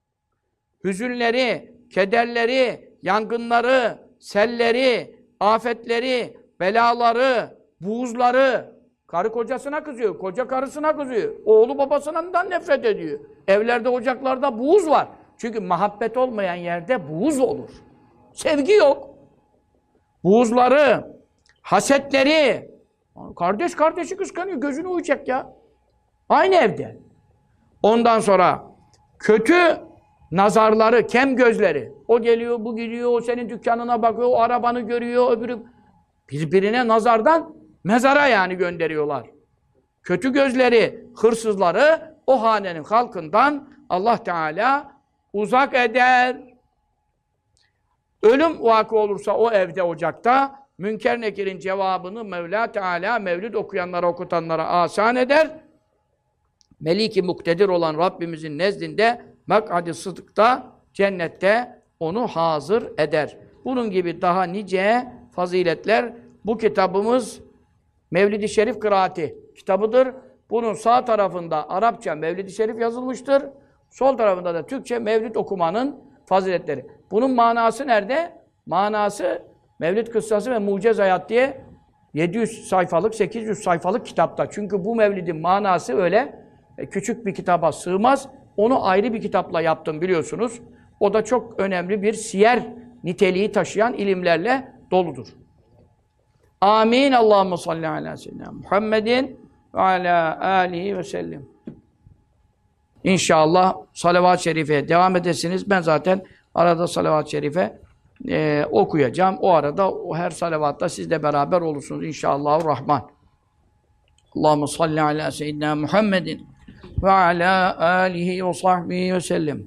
S1: hüzünleri, kederleri, yangınları, selleri, afetleri, belaları, buğuzları, karı kocasına kızıyor, koca karısına kızıyor, oğlu babasından nefret ediyor. Evlerde, ocaklarda buğuz var. Çünkü muhabbet olmayan yerde buğuz olur. Sevgi yok. Buğuzları, hasetleri, kardeş kardeşi kıskanıyor, gözünü uyacak ya. Aynı evde. Ondan sonra kötü nazarları, kem gözleri. O geliyor, bu gidiyor, o senin dükkanına bakıyor, o arabanı görüyor, öbürü birbirine nazardan mezara yani gönderiyorlar. Kötü gözleri, hırsızları o hanenin halkından Allah Teala uzak eder. Ölüm vakı olursa o evde, ocakta, Münker Nekir'in cevabını Mevla Teala mevlid okuyanlara, okutanlara asan eder. Meliki muktedir olan Rabbimizin nezdinde mak'ad-ı sıdıkta, cennette onu hazır eder. Bunun gibi daha nice faziletler. Bu kitabımız Mevlid-i Şerif kıraati kitabıdır. Bunun sağ tarafında Arapça Mevlid-i Şerif yazılmıştır. Sol tarafında da Türkçe mevlid okumanın faziletleri. Bunun manası nerede? Manası Mevlid Kıssası ve Mucez Hayat diye 700 sayfalık, 800 sayfalık kitapta. Çünkü bu mevlidin manası öyle küçük bir kitaba sığmaz. Onu ayrı bir kitapla yaptım biliyorsunuz. O da çok önemli bir siyer niteliği taşıyan ilimlerle doludur. Amin. Allahumme salli ala seyyidina Muhammedin ve ala alihi ve sellem. İnşallah salavat-ı şerifeye devam edesiniz. Ben zaten arada salavat-ı şerife okuyacağım. O arada o her salavatta siz de beraber olursunuz inşallahurrahman. Allahumme salli ala seyyidina Muhammedin ve ala alihi ve sahbihi ve sellem.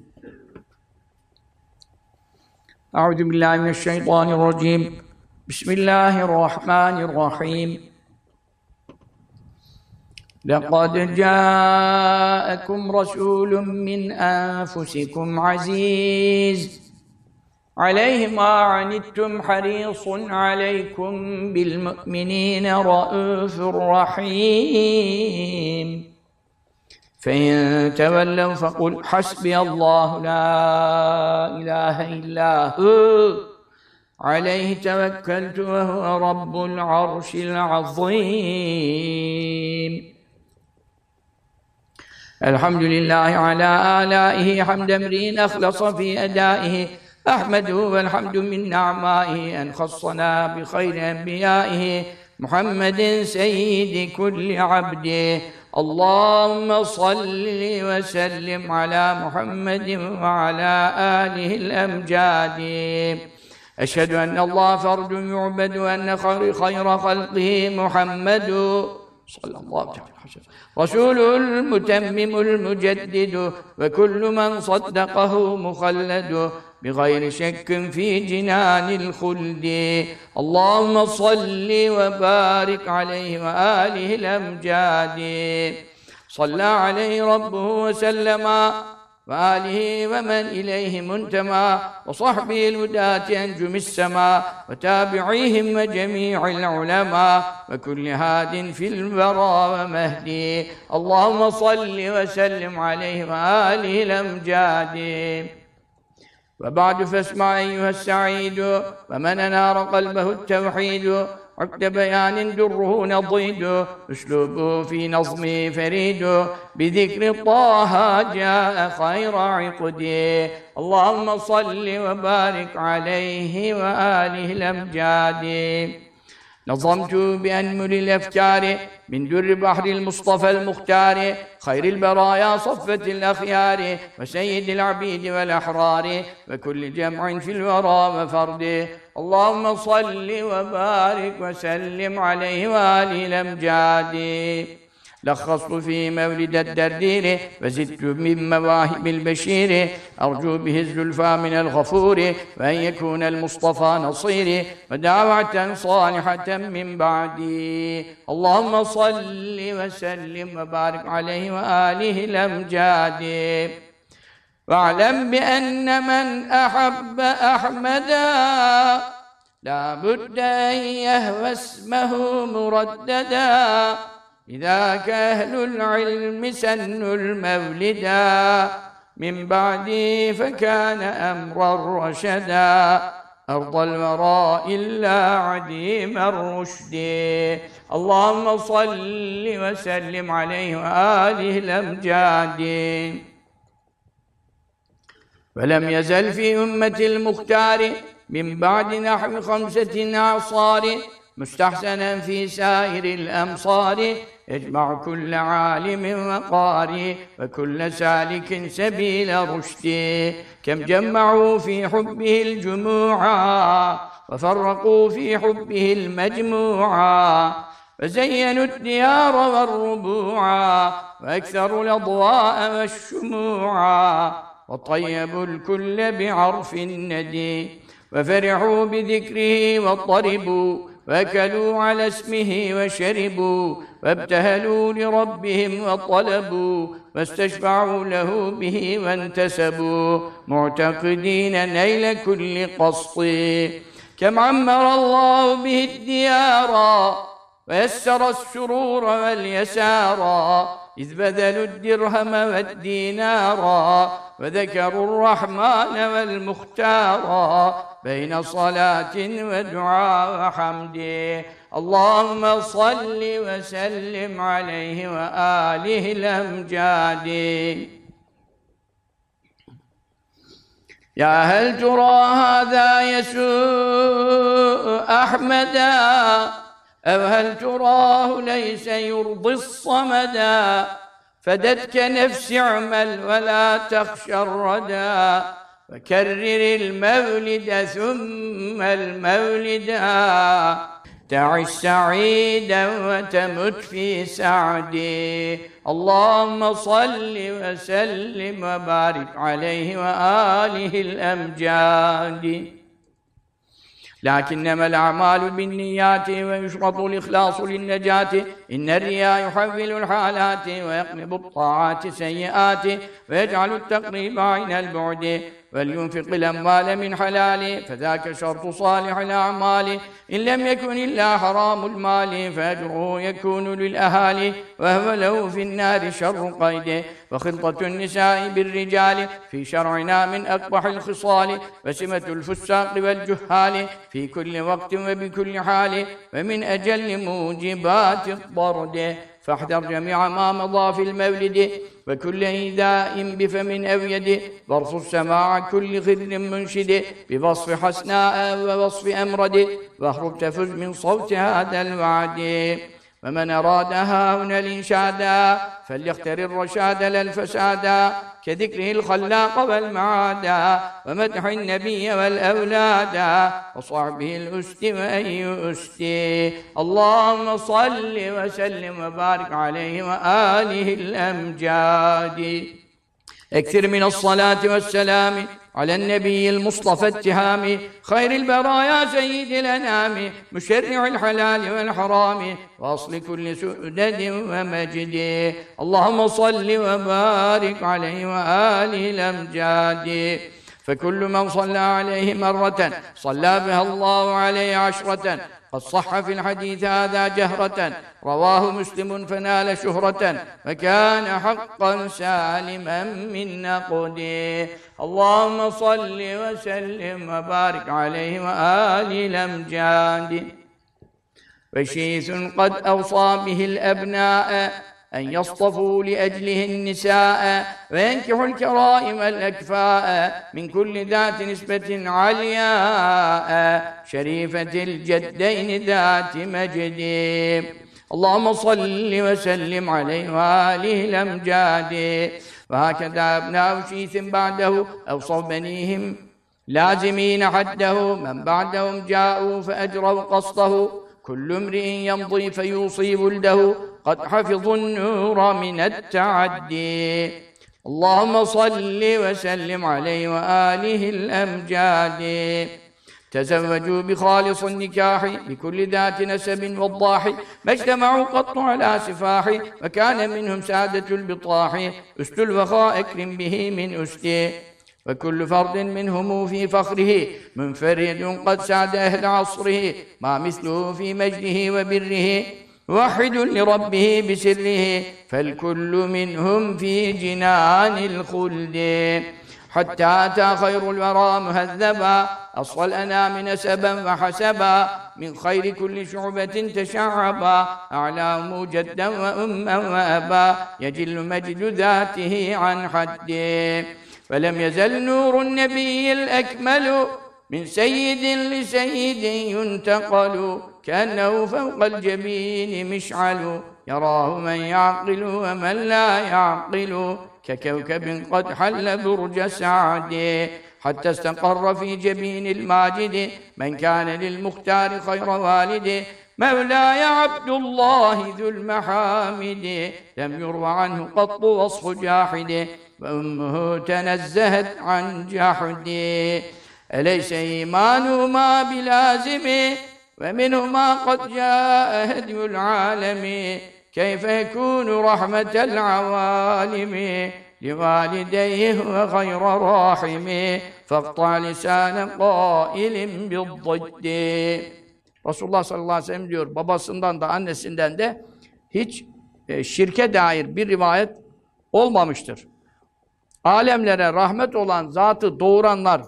S1: Euzu billahi mineşşeytanirracim. Bismillahirrahmanirrahim. لَقَدْ جَاءَكُمْ رَسُولٌ مِّنْ أَنفُسِكُمْ عَزِيزٌ عَلَيْهِ مَا عَنِتُّمْ حَرِيصٌ عَلَيْكُمْ بِالْمُؤْمِنِينَ رَءُوفٌ رَحِيمٌ فَإِن تَوَلَّوْا فَقُلْ حَسْبِيَ اللَّهُ لَا إِلَٰهَ إِلَّا هُوَ عَلَيْهِ تَوَكَّلْتُ وَهُوَ رَبُّ الْعَرْشِ الْعَظِيمِ الحمد لله على آلائه حمد امرئ أخلص في أدائه أحمده والحمد من نعمائه أن خصنا بخير أنبيائه محمد سيد كل عبد اللهم صل وسلم على محمد وعلى آله الأمجاد أشهد أن الله فرد يعبد وأن خير خلقه محمد صلى الله عليه وسلم رسوله المتمم المجدد وكل من صدقه مخلد بغير شك في جنان الخلد اللهم صل وبارك عليه وآله الأمجاد صلى عليه ربه وسلم وآله ومن إليه منتمى وصحبه الهداة أنجم السماء وتابعيهم وجميع العلماء وكل هاد في الورى ومهدي اللهم صل وسلم عليه وآله الأمجاد وبعد فاسمع أيها السعيد ومن أنار قلبه التوحيد عقد بيان دره نضيد أسلوبه في نظمه فريد بذكر طه جاء خير عقدي اللهم صل وبارك عليه وآله الأمجاد نظمت بأنمل الأفكار من در بحر المصطفى المختار خير البرايا صفة الأخيار وسيد العبيد والأحرار وكل جمع في الورى وفرد اللهم صل وبارك وسلم عليه وآله الأمجاد لخصت في مولد الدردير وزدت من مواهب البشير أرجو به الزلفى من الغفور وأن يكون المصطفى نصيري ودعوة صالحة من بعدي اللهم صل وسلم وبارك عليه وآله الأمجاد واعلم بأن من أحب أحمدا لا بد أن يهوى اسمه مرددا إذاك أهل العلم سنوا المولدا من بعدي فكان أمرا رشدا أرض الوراء إلا عديم الرشد اللهم صل وسلم عليه وآله الأمجاد ولم يزل في أمة المختار من بعد نحو 5 أعصار مستحسنا في سائر الأمصار يجمع كل عالم وقاري وكل سالك سبيل رشد كم جمعوا في حبه الجموعا وفرقوا في حبه المجموعا وزينوا الديار والربوعا وأكثروا الأضواء والشموعا وطيبوا الكل بعرف الندي وفرحوا بذكره واضطربوا وأكلوا على اسمه وشربوا وابتهلوا لربهم وطلبوا واستشفعوا له به وانتسبوا معتقدين نيل كل قسط كم عمر الله به الديار ويسر السرور واليسار إذ بذلوا الدرهم والدينار وذكروا الرحمن والمختار بين صلاة ودعاء وحمد اللهم صل وسلم عليه وآله الأمجاد يا هل ترى هذا يسوء أحمدا أو هل تراه ليس يرضي الصمدا فدتك نفس اعمل ولا تخشى الردى وكرر المولد ثم المولدا تعش سعيدا وتمت في سعدي اللهم صل وسلم وبارك عليه وآله الأمجاد لكنما الأعمال بالنيات ويشرط الإخلاص للنجاة إن الرياء يحول الحالات ويقلب الطاعات سيئات ويجعل التقريب عين البعد ولينفق الأموال من حلال فذاك شرط صالح الأعمال إن لم يكن إلا حرام المال فأجره يكون للأهالي وهو له في النار شر قيد وخلطة النساء بالرجال في شرعنا من أقبح الخصال وسمة الفساق والجهال في كل وقت وبكل حال ومن أجل موجبات الطرد فاحذر جميع ما مضى في المولد وكل إيذاء بفم أو يد وارصد سماع كل خذل منشد بوصف حسناء ووصف أمرد واهرب تفز من صوت هذا الوعد ومن أرادها هنا الإنشادا فليختر الرشاد لا الفسادا كذكره الخلاق والمعادا ومدح النبي والأولادا وصحبه الأست وأي أست اللهم صل وسلم وبارك عليه وآله الأمجاد اكثر من الصلاة والسلام على النبي المصطفى التهام خير البرايا سيد الأنام مشرع الحلال والحرام وأصل كل سؤدد ومجد اللهم صل وبارك عليه وآله الأمجاد فكل من صلى عليه مرة صلى بها الله عليه 10 قد صح في الحديث هذا جهرة رواه مسلم فنال شهرة وكان حقا سالما من نقده اللهم صل وسلم وبارك عليه وآله الأمجاد وشيث قد أوصى به الأبناء أن يصطفوا لأجله النساء وينكحوا الكرائم الأكفاء من كل ذات نسبة علياء شريفة الجدين ذات مجد اللهم صل وسلم عليه وآله الأمجاد وهكذا أبناء شيث بعده أوصوا بنيهم لازمين حده من بعدهم جاءوا فأجروا قصده كل امرئ يمضي فيوصي ولده قد حفظوا النور من التعدي اللهم صل وسلم عليه وآله الأمجاد تزوجوا بخالص النكاح بكل ذات نسب وضاح ما اجتمعوا قط على سفاح وكان منهم سادة البطاح أست الوخاء اكرم به من أسته وكل فرد منهم في فخره منفرد قد ساد أهل عصره ما مثله في مجده وبره وحد لربه بسره فالكل منهم في جنان الخلد حتى أتى خير الورى مهذبا أصفى الأنام نسبا وحسبا من خير كل شعبة تشعبا أعلام جدا وأما وأبا يجل مجد ذاته عن حده فلم يزل نور النبي الأكمل من سيد لسيد ينتقل كأنه فوق الجبين مشعل يراه من يعقل ومن لا يعقل ككوكب قد حل برج سعد حتى استقر في جبين الماجد من كان للمختار خير والد مولاي عبد الله ذو المحامد لم يروى عنه قط وصف جاحد وأمه تنزهت عن جحد Eleyse imanuhuma bilazimi ve minhuma kad câe hedyul âlemi keyfe yekûnu rahmetel avâlimi livalideyhi ve gayra rahimi faqta lisâne qâilin biddiddi. Resulullah sallallahu aleyhi ve sellem diyor, babasından da annesinden de hiç şirke dair bir rivayet olmamıştır. Alemlere rahmet olan zatı doğuranlar,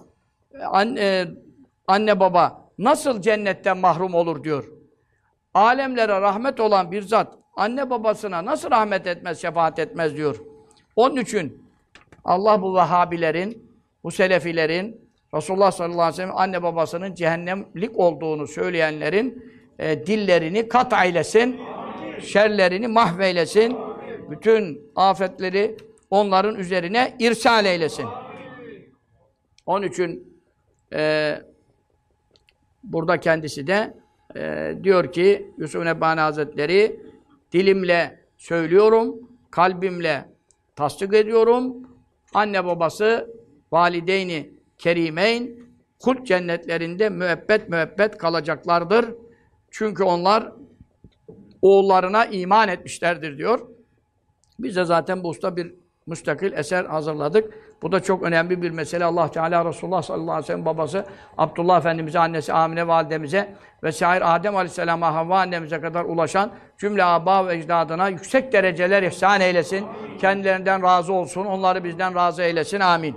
S1: anne baba nasıl cennetten mahrum olur diyor. Alemlere rahmet olan bir zat, anne babasına nasıl rahmet etmez, şefaat etmez diyor. Onun için Allah bu Vehhabilerin, bu Selefilerin, Resulullah sallallahu aleyhi ve sellem anne babasının cehennemlik olduğunu söyleyenlerin dillerini kat eylesin, şerlerini mahveylesin, bütün afetleri onların üzerine irsal eylesin. Onun için burada kendisi de diyor ki Yusuf Nebhani Hazretleri, dilimle söylüyorum, kalbimle tasdik ediyorum. Anne babası valideyni kerimeyn hult cennetlerinde müebbet kalacaklardır. Çünkü onlar oğullarına iman etmişlerdir diyor. Biz de zaten bu usta bir müstakil eser hazırladık. Bu da çok önemli bir mesele. Allah Teala Resulullah sallallahu aleyhi ve sellem babası Abdullah Efendimiz'e, annesi Amine validemize ve şair Adem aleyhisselama, Havva annemize kadar ulaşan cümle âbâ ve ecdadına yüksek dereceler ihsan eylesin. Kendilerinden razı olsun. Onları bizden razı eylesin. Amin.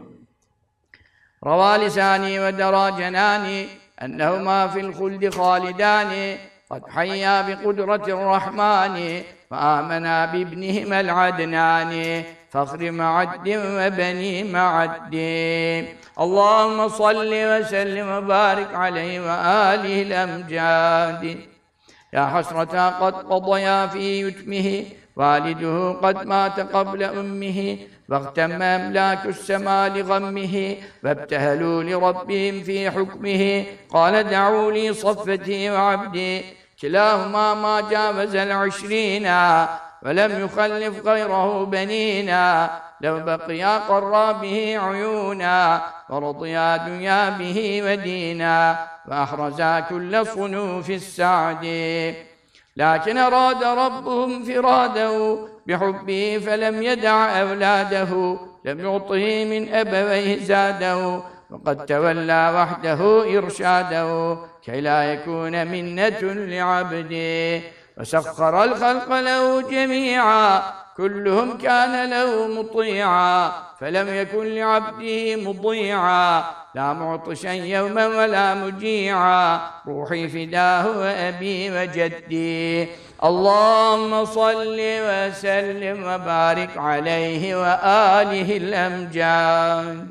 S1: Ravâ lisâni ve derâ cenâni ennehumâ fil huldi khâlidâni قد حيا بقدرة الرحمن فآمنا بابنهما العدنان فخر معد وبني معد اللهم صل وسلم وبارك عليه وآله الأمجاد يا حسرة قد قضيا في يتمه والده قد مات قبل أمه واغتم أملاك السماء لغمه وابتهلوا لربهم في حكمه قال دعوا لي صفتي وعبدي كلاهما ما جاوز العشرين ولم يخلف غيره بنينا لو بقيا قرى به عيونا ورضيا دنيا به ودينا وأحرزا كل صنوف السعد لكن أراد ربهم فراده بحبه فلم يدع أولاده لم يعطه من أبويه زاده وقد تولى وحده إرشاده كي لا يكون منة لعبده وسخر الخلق له جميعا كلهم كان له مطيعا فلم يكن لعبده مضيعا لا معطشا يوما ولا مجيعا روحي فداه وأبي وجدي اللهم صل وسلم وبارك عليه وآله الأمجاد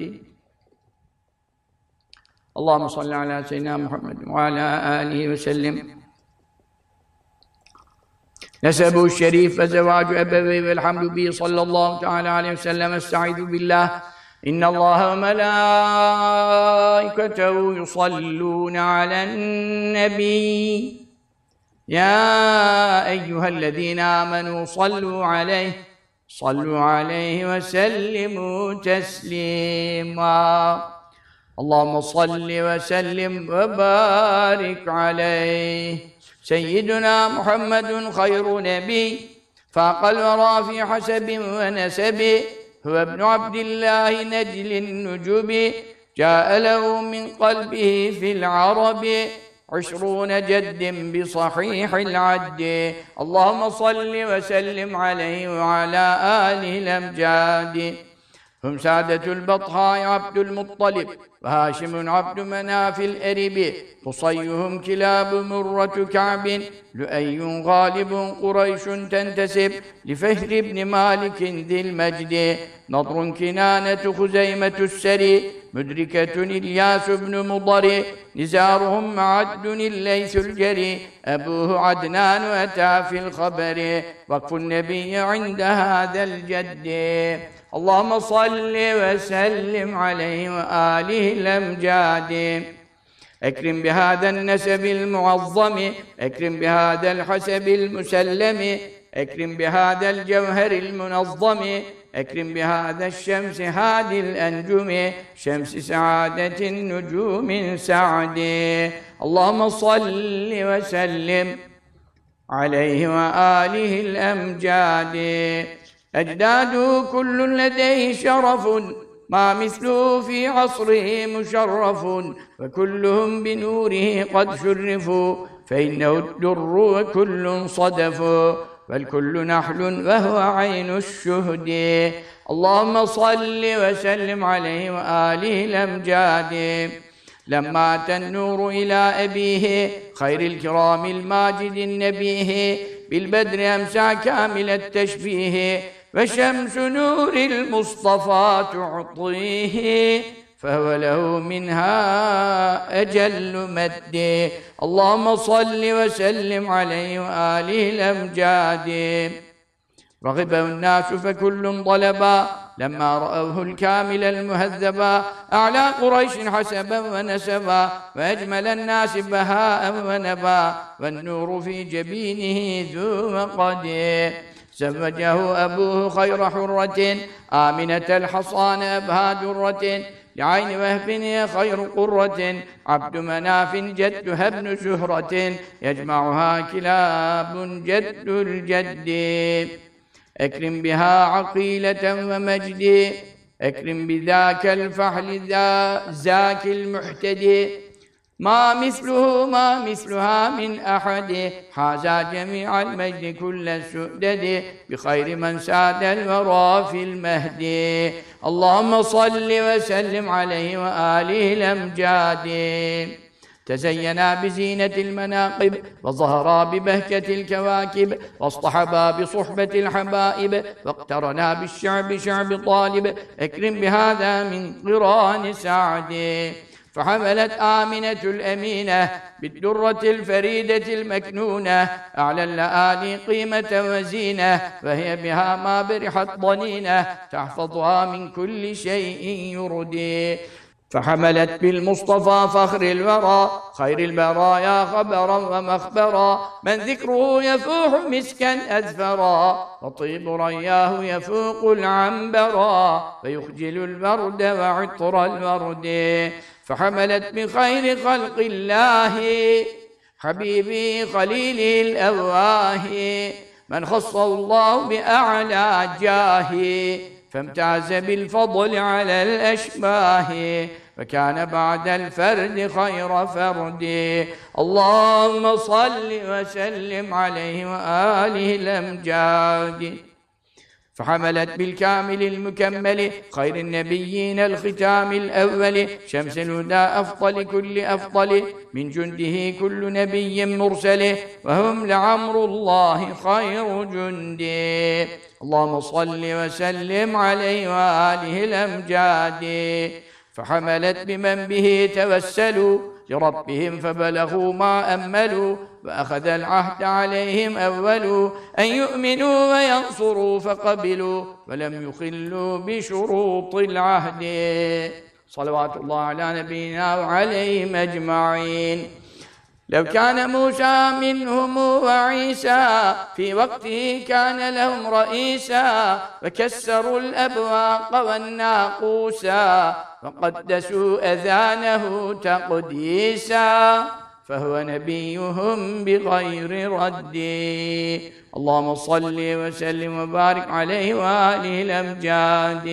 S1: اللهم صل على سيدنا محمد وعلى آله وسلم نسبه الشريف وزواج أبويه والحمد به صلى الله تعالى عليه وسلم استعيذ بالله إن الله وملائكته يصلون على النبي يا أيها الذين آمنوا صلوا عليه وسلموا تسليما اللهم صل وسلم وبارك عليه سيدنا محمد خير نبي فاق الورى في حسب ونسب هو ابن عبد الله نجل النجب جاء له من قلبه في العرب 20 جد بصحيح العد اللهم صل وسلم عليه وعلى آله الأمجاد هم سادة البطحاء عبد المطلب وهاشم عبد مناف الأرب قصيهم كلاب مرة كعب لؤي غالب قريش تنتسب لفهر بن مالك ذي المجد نضر كنانة خزيمة السري مدركة إلياس بن مضر نزارهم معد الليث الجري أبوه عدنان أتى في الخبر وقف النبي عند هذا الجد اللهم صل وسلم عليه وآله الأمجاد أكرم بهذا النسب المعظم أكرم بهذا الحسب المسلم أكرم بهذا الجوهر المنظم أكرم بهذا الشمس هادي الأنجم شمس سعادة النجوم سعد. اللهم صل وسلم عليه وآله الأمجاد. أجداد كل لديه شرف ما مثله في عصره مشرف وكلهم بنوره قد شرفوا فإنه الدر وكل صدف والكل نحل وهو عين الشهد. اللهم صل وسلم عليه وآله الأمجاد. لما أتى النور إلى أبيه خير الكرام الماجد النبيه بالبدر أمسى كامل التشبيه وشمس نور المصطفى تعطيه فهو له منها أجل مد. اللهم صل وسلم عليه وآله الأمجاد. رغبه الناس فكل طلبا لما رأوه الكامل المهذبا أعلى قريش حسبا ونسبا وأجمل الناس بهاء ونبا والنور في جبينه ذو مقد. زوجه أبوه خير حرة آمنة الحصان أبهى درة لعين وهب هي خير قرة عبد مناف جدها ابن زهرة يجمعها كلاب جد الجد. أكرم بها عقيلة ومجد أكرم بذاك الفحل ذاك المحتدي ما مثلها من أحد حازا جميع المجد كل السؤدد بخير من ساد الورى في المهد. اللهم صل وسلم عليه وآله الأمجاد. تزينا بزينة المناقب وظهرا ببهجة الكواكب واصطحبا بصحبة الحبائب واقترنا بالشعب شعب طالب. أكرم بهذا من قران سعد. فحملت آمنة الأمينة بالدرة الفريدة المكنونة أعلى اللآلي قيمة وزينة وهي بها ما برحت ضنينة تحفظها من كل شيء يردي. فحملت بالمصطفى فخر الورى خير البرايا خبرا ومخبرا من ذكره يفوح مسكا أذفرا وطيب رياه يفوق العنبرا فيخجل البرد وعطر الورد. فحملت بخير خلق الله حبيبي خليله الأواه من خصه الله بأعلى جاه فامتاز بالفضل على الأشباه وكان بعد الفرد خير فرد. اللهم صل وسلم عليه وآله الأمجاد. فحملت بالكامل المكمل خير النبيين الختام الأول شمس الهدى أفضل كل أفضل من جنده كل نبي مرسل وهم لعمر الله خير جندي. اللهم صل وسلم عليه وآله الأمجاد. فحملت بمن به توسلوا لربهم فبلغوا ما أملوا وأخذ العهد عليهم أولوا أن يؤمنوا وينصروا فقبلوا ولم يخلوا بشروط العهد. صلوات الله على نبينا وعليهم أجمعين. لو كان موسى منهم وعيسى في وقته كان لهم رئيسا وكسروا الأبواق والناقوسا وقدسوا أذانه تقديسا فهو نبيهم بغير رد. اللهم صل وسلم وبارك عليه وآله الأمجاد.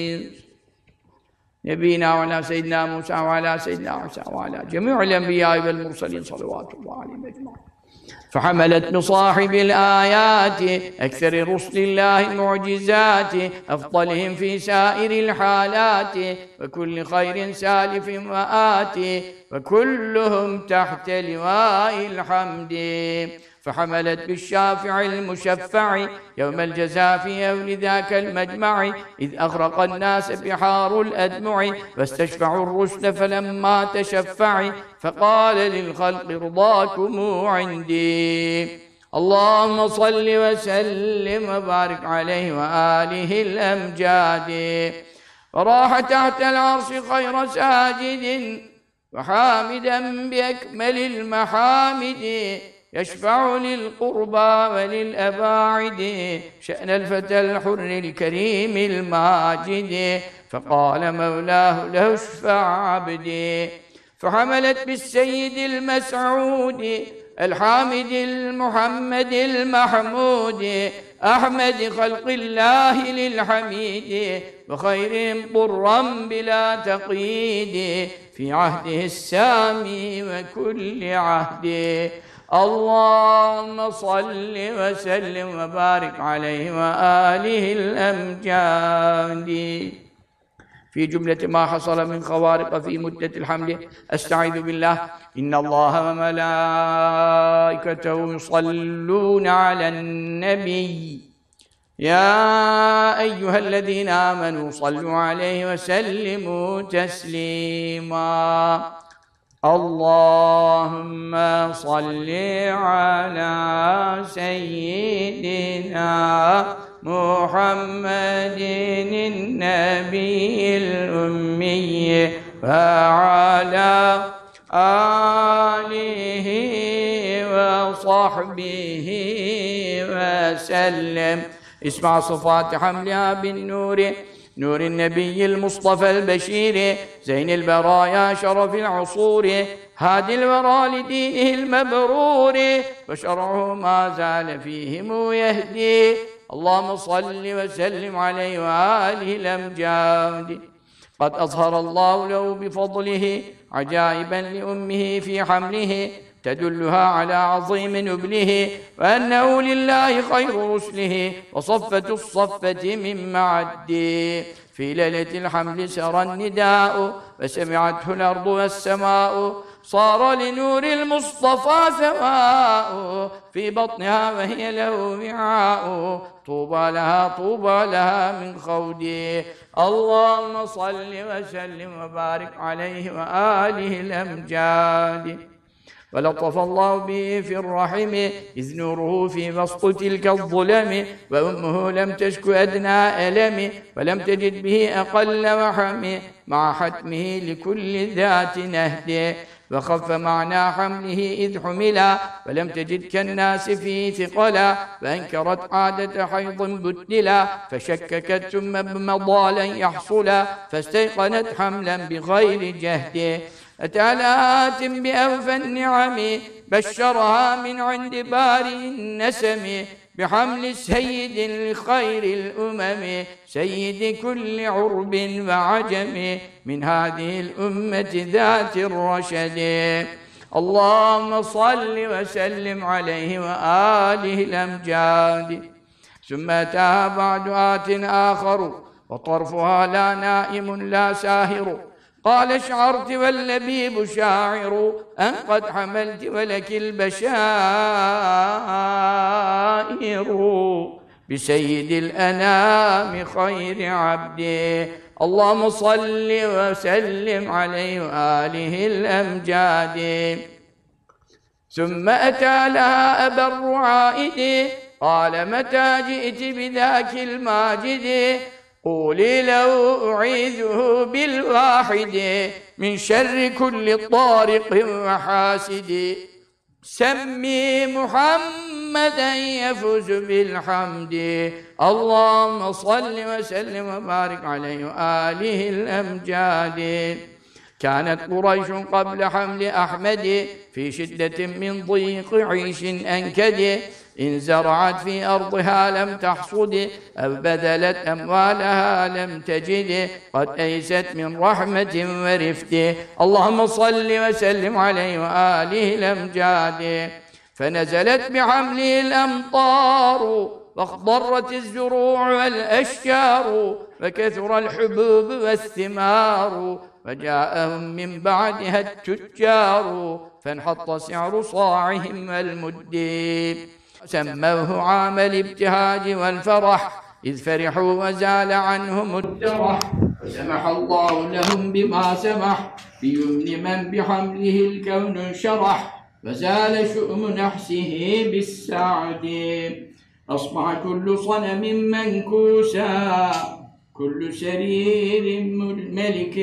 S1: نبينا وعلى سيدنا موسى وعلى سيدنا عيسى وعلى جميع الأنبياء والمرسلين صلوات الله عليهم أجمعين. فحملت بصاحب الآيات أكثر رسل الله معجزات أفضلهم في سائر الحالات وكل خير سالف وآت وكلهم تحت لواء الحمد. فحملت بالشافع المشفع يوم الجزاء في أول ذاك المجمع إذ أغرق الناس بحار الأدمع واستشفعوا الرشد فلما تشفع فقال للخلق رضاكم عندي. اللهم صل وسلم وبارك عليه وآله الأمجاد. وراح تحت العرش خير ساجد وحامدا بأكمل المحامد يشفع للقربى وللأباعد شأن الفتى الحر الكريم الماجد فقال مولاه له اشفع عبدي فحملت بالسيد المسعود الحامد المحمد المحمود أحمد خلق الله للحميد وخيرهم طرا بلا تقييد في عهده السامي وكل عهد اللهم صل وسلم وبارك عليه وآله الأمجاد. في جملة ما حصل من خوارق في مدة الحمل أستعيذ بالله. إن الله وملائكته يصلون على النبي يا أيها الذين آمنوا صلوا عليه وسلموا تسليما. اللهم صل على سيدنا محمد النبي الأمي وعلى آله وصحبه وسلم. اسمع صفات حملها بالنور، نور النبي المصطفى البشير زين البرايا شرف العصور هادي الورى لدينه المبرور وشرعه ما زال فيهم يهدي. اللهم صل وسلم عليه وآله الأمجاد. قد أظهر الله له بفضله عجائبا لأمه في حمله تدلها على عظيم نبله وأنه لله خير رسله وصفة الصفة من معد. في ليلة الحمل سرى النداء وسمعته الأرض والسماء صار لنور المصطفى سواء في بطنها وهي له وعاء طوبى لها طوبى لها من خودي. اللهم صل وسلم وبارك عليه وآله الأمجاد. ولطف الله به في الرحم إذ نوره في وسط تلك الظلم وأمه لم تشك أدنى ألم ولم تجد به أقل وحم مع حتمه لكل ذات نهد وخف معنى حمله إذ حملا ولم تجد كالناس فيه ثقلا فأنكرت عادة حيض بدلا فشككت ثم بمضالا يحصلا فاستيقنت حملا بغير جهد. أتالات بأوفى النعم بشرها من عند بارئ النسم بحمل السيد لخير الأمم سيد كل عرب وعجم من هذه الأمة ذات الرشد. اللهم صل وسلم عليه وآله الأمجاد. ثم أتاها بعد آت آخر وطرفها لا نائم لا ساهر قال اشعرت واللبيب شاعر أن قد حملت ولك البشائر بسيد الأنام خير عبدي. اللهم صل وسلم عليه وآله الأمجاد. ثم أتى لها أبا الرعائد قال متى جئت بذاك الماجد قولي له أعيذه بالواحد من شر كل طارق وحاسد سمي محمدا يفوز بالحمد. اللهم صل وسلم وبارك عليه وآله الأمجاد. كانت قريش قبل حمل أحمد في شدة من ضيق عيش أنكد إن زرعت في أرضها لم تحصد أو بذلت أموالها لم تجد قد أيست من رحمة ورفد. اللهم صل وسلم عليه وآله الأمجاد. فنزلت بحمله الأمطار واخضرت الزروع والأشجار وكثر الحبوب والثمار وجاءهم من بعدها التجار فانحط سعر صاعهم والمد. سموه عام الابتهاج والفرح إذ فرحوا وزال عنهم الترح وسمح الله لهم بما سمح بيمن من بحمله الكون انشرح وزال شؤم نحسه بالسعد. أصبح كل صنم منكوسا كل سرير ملك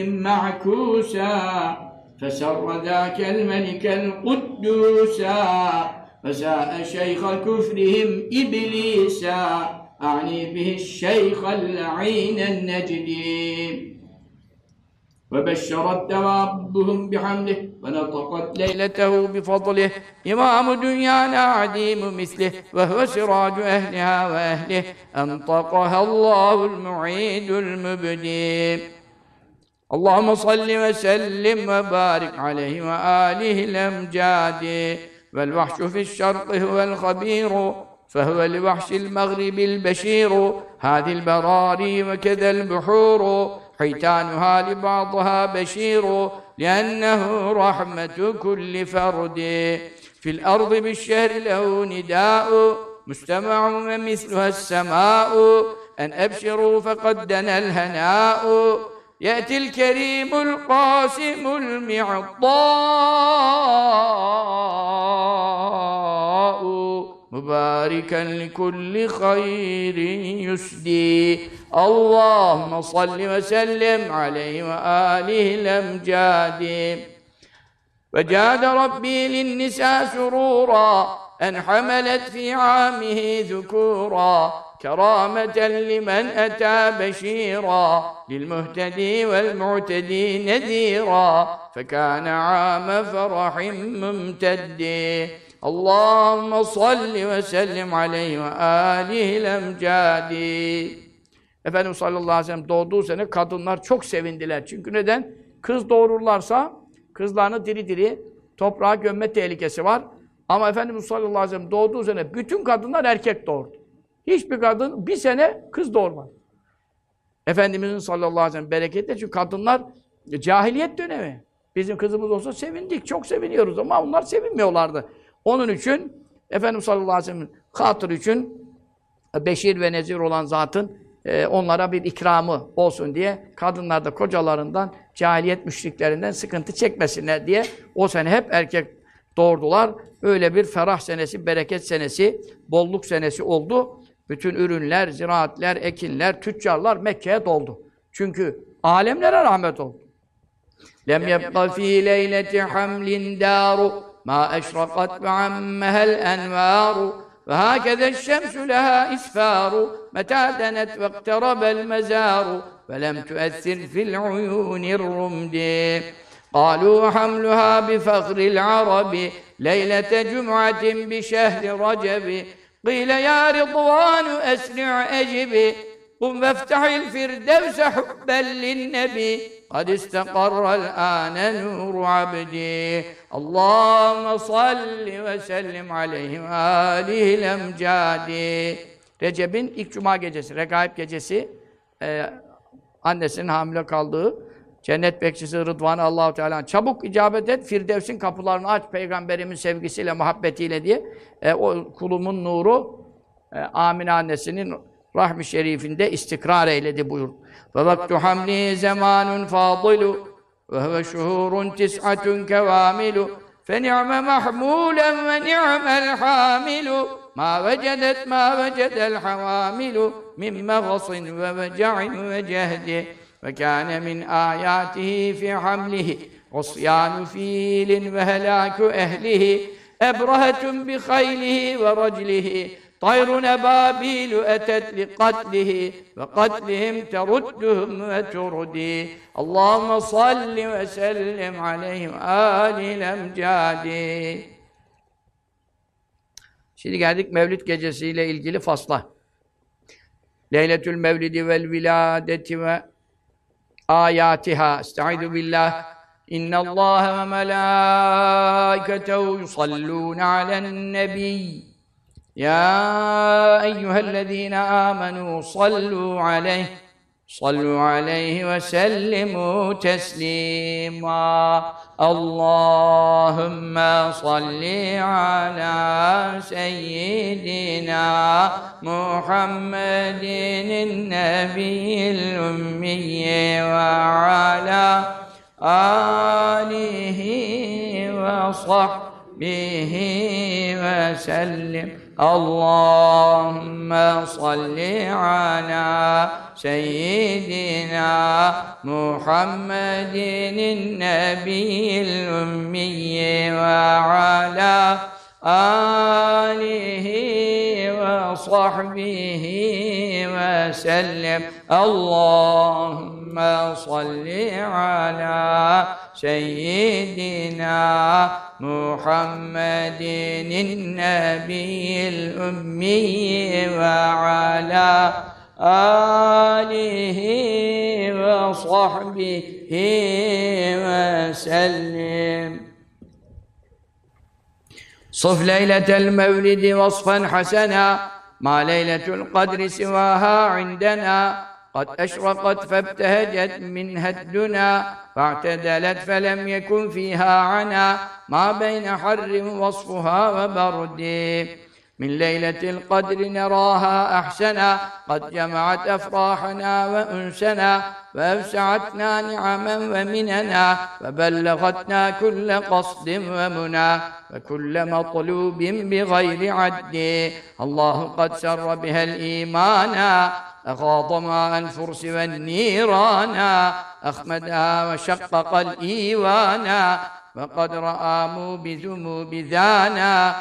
S1: معكوسا فسر ذاك الملك القدوسا فساء شيخ كفرهم إبليسا أعني به الشيخ اللعين النجدي وبشرت دوابهم بحمده ونطقت ليلته بفضله إمام دنيانا عديم مثله وهو سراج أهلها وأهله أنطقها الله المعيد المبدي اللهم صل وسلم وبارك عليه وآله الأمجاد والوحش في الشرق هو الخبير فهو لوحش المغرب البشير هذه البراري وكذا البحور حيتانها لبعضها بشير لأنه رحمة كل فرد في الأرض بالشهر له نداء مستمع ومثلها السماء أن أبشروا فقد دنا الهناء يأتي الكريم القاسم المعطاء مباركا لكل خير يسدي اللهم صل وسلم عليه وآله الأمجاد وجاد ربي للنساء سرورا أن حملت في عامه ذكورا كرامة لمن أتى بشيرا للمهتدي والمعتدي نذيرا فكان عام فرح ممتد اللهم صل وسلم عليه وآله الأمجاد Efendimiz sallallahu aleyhi ve sellem doğduğu sene kadınlar çok sevindiler. Çünkü neden? Kız doğururlarsa kızlarını diri diri toprağa gömme tehlikesi var. Ama Efendimiz sallallahu aleyhi ve sellem doğduğu sene bütün kadınlar erkek doğurdu. Hiçbir kadın bir sene kız doğurmadı. Efendimizin sallallahu aleyhi ve sellem bereketli çünkü kadınlar cahiliyet dönemi. Bizim kızımız olsa sevindik, çok seviniyoruz ama onlar sevinmiyorlardı. Onun için Efendimiz sallallahu aleyhi ve sellem hatırı için beşir ve nezir olan zatın onlara bir ikramı olsun diye kadınlar da kocalarından, cahiliyet müşriklerinden sıkıntı çekmesinler diye o sene hep erkek doğurdular. Öyle bir ferah senesi, bereket senesi, bolluk senesi oldu. Bütün ürünler, ziraatler, ekinler, tüccarlar Mekke'ye doldu. Çünkü alemlere rahmet oldu. Lem yebqa fî leyleti hamlin dâru mâ eşrakat ve ammehel envâru وهكذا الشمس لها إسفار متى دنت واقترب المزار ولم تؤثر في العيون الرمد قالوا وحملها بفخر العرب ليلة جمعة بشهر رجب قيل يا رضوان أسرع أجب قم وافتح الفردوس حبا للنبي قد استقر الآن نور عبدي اللهم صل وسلم عليه وآله الأمجاد Recep'in ilk cuma gecesi, Regaib gecesi annesinin hamile kaldığı cennet bekçisi Rıdvan'ı Allah-u Teala çabuk icabet et, Firdevs'in kapılarını aç Peygamberimin sevgisiyle, muhabbetiyle diye o kulumun nuru Amine annesinin rahmi şerifinde istikrar eyledi buyur. Ve vaktu hamli zamanun fadilu ve huve şuhurun tis'atun kevamilu fe ni'me mahmulen ve ni'mel hamilu ma vecedet ma vecedel havamilu min mağasin ve veca'in ve cehdi ve kâne min âyâtihi fi hamlihi usyânu fîlin ve helâku ehlihi ebrehetun bi khaylihi ve raclihi طَيْرٌ أَبَابِيلُ أَتَتْ لِقَتْلِهِ وَقَتْلِهِمْ تَرُدُّهُمْ وَتُرْدِي اللّٰهُمَّ صَلِّ وَسَلِّمْ عَلَيْهِ وَآلِهِ الْأَمْجَادِ Şimdi geldik Mevlid gecesiyle ilgili fasla. Leyletül Mevlidi vel viladeti ve ayatiha. Estaizu billah. İnnallâhe ve melâiketehu yusallûne alen nebiy. يا أيها الذين آمنوا صلوا عليه وسلموا تسليما اللهم صل على سيدنا محمد النبي الأمي وعلى آله وصحبه وسلم اللهم صل على سيدنا محمد النبي الأمي وعلى آله وصحبه وسلم اللهم صل على سيدنا محمد النبي الأمي وعلى آله وصحبه وسلم. صف ليلة المولد وصفا حسنا ما ليلة القدر سواها عندنا قد أشرقت فابتهجت منها الدنا فاعتدلت فلم يكن فيها عنا ما بين حر وصفها وبرد من ليلة القدر نراها أحسنا قد جمعت أفراحنا وأنسنا وأوسعتنا نعما ومننا وبلغتنا كل قصد ومنى وكل مطلوب بغير عد الله قد سر بها الإيمان أغاض ماء الفرس والنيران أخمدها وشقق الإيوان وقد رآموا بذنوب ذانا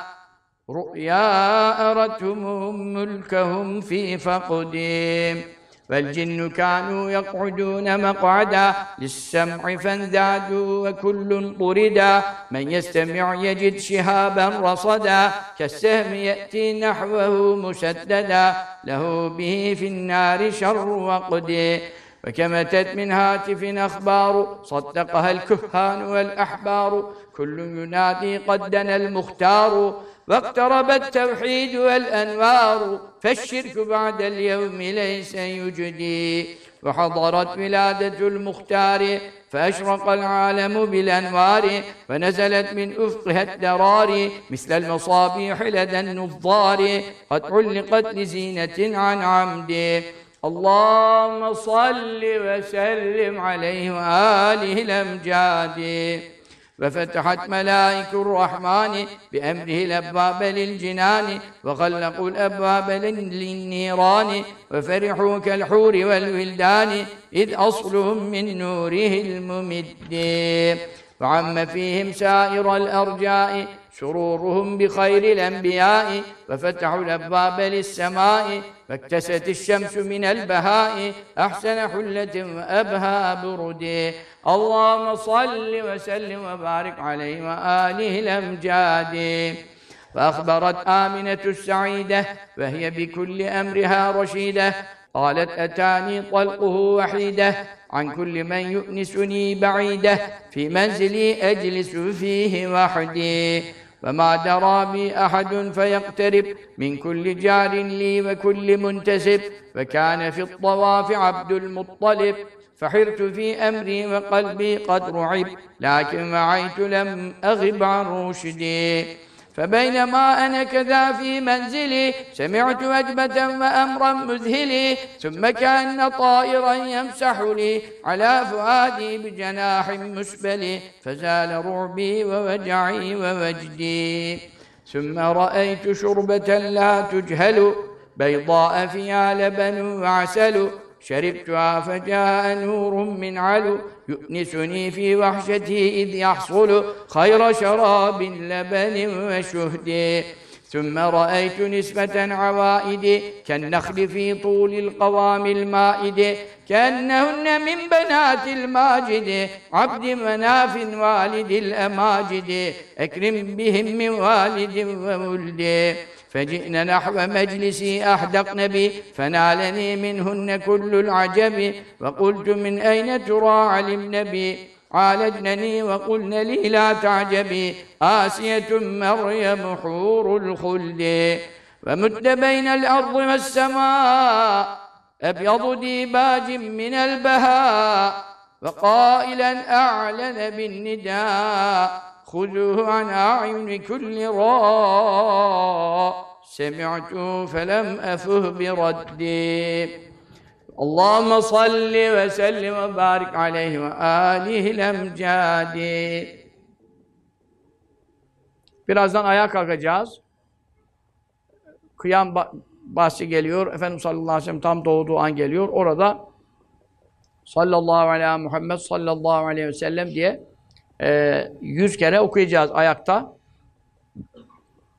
S1: رؤيا أرتهم ملكهم في فقدهم والجن كانوا يقعدون مقعدا للسمع فانذادوا وكل طردا من يستمع يجد شهابا رصدا كالسهم يأتي نحوه مسددا له به في النار شر وقد وكمتت من هاتف أخبار صدقها الكهان والأحبار كل ينادي قد دنا المختار واقترب التوحيد والأنوار فالشرك بعد اليوم ليس يجدي وحضرت ولادة المختار فأشرق العالم بالأنوار ونزلت من أفقها الدرار مثل المصابيح لدى النظار قد علقت لزينة عن عمد اللهم صل وسلم عليه وآله الأمجاد وفتحت ملائكة الرحمن بأمره الأبواب للجنان وغلقوا الأبواب للنيران وفرحوا كالحور والولدان إذ أصلهم من نوره الممد وعم فيهم سائر الأرجاء سرورهم بخير الأنبياء وفتحوا الأبواب للسماء فاكتست الشمس من البهاء أحسن حلة وأبهى برد اللهم صل وسلم وبارك عليه وآله الأمجاد فأخبرت آمنة السعيدة وهي بكل أمرها رشيدة قالت أتاني طلقه وحيدة عن كل من يؤنسني بعيدة في منزلي أجلس فيه وحدي وما درى بي أحد فيقترب من كل جار لي وكل منتسب وكان في الطواف عبد المطلب فحرت في أمري وقلبي قد رعب لكن وعيت لم أغب عن رشدي فبينما أنا كذا في منزلي سمعت وجبة وأمرا مذهلي ثم كأن طائرا يمسح لي على فؤادي بجناح مسبل فزال رعبي ووجعي ووجدي ثم رأيت شربة لا تجهل بيضاء فيها لبن وعسل شربتها فجاء نور من علو يؤنسني في وحشتي إذ يحصل خير شراب لبن وشهد ثم رأيت نسبة عوائد كالنخل في طول القوام المائد كأنهن من بنات الماجد عبد مناف والد الأماجد أكرم بهم من والد وولد فجئنا نحو مجلسي أحدقن بي فنالني منهن كل العجب وقلت من أين ترى علمن بي عالجنني وقلن لي لا تعجبي آسية مريم حور الخلد ومد بين الأرض والسماء أبيض ديباج من البهاء وقائلا أعلن بالنداء خذوه عن أعين كل راء سمعت فلم أفه بردي اللهم صل وسلم وبارك عليه وآله الأمجاد. Birazdan ayağa kalkacağız. Kıyam bahsi geliyor. Efendimiz sallallahu aleyhi ve sellem tam doğduğu an geliyor. Orada sallallahu aleyhi ve Muhammed sallallahu aleyhi ve sellem diye 100 kere okuyacağız ayakta.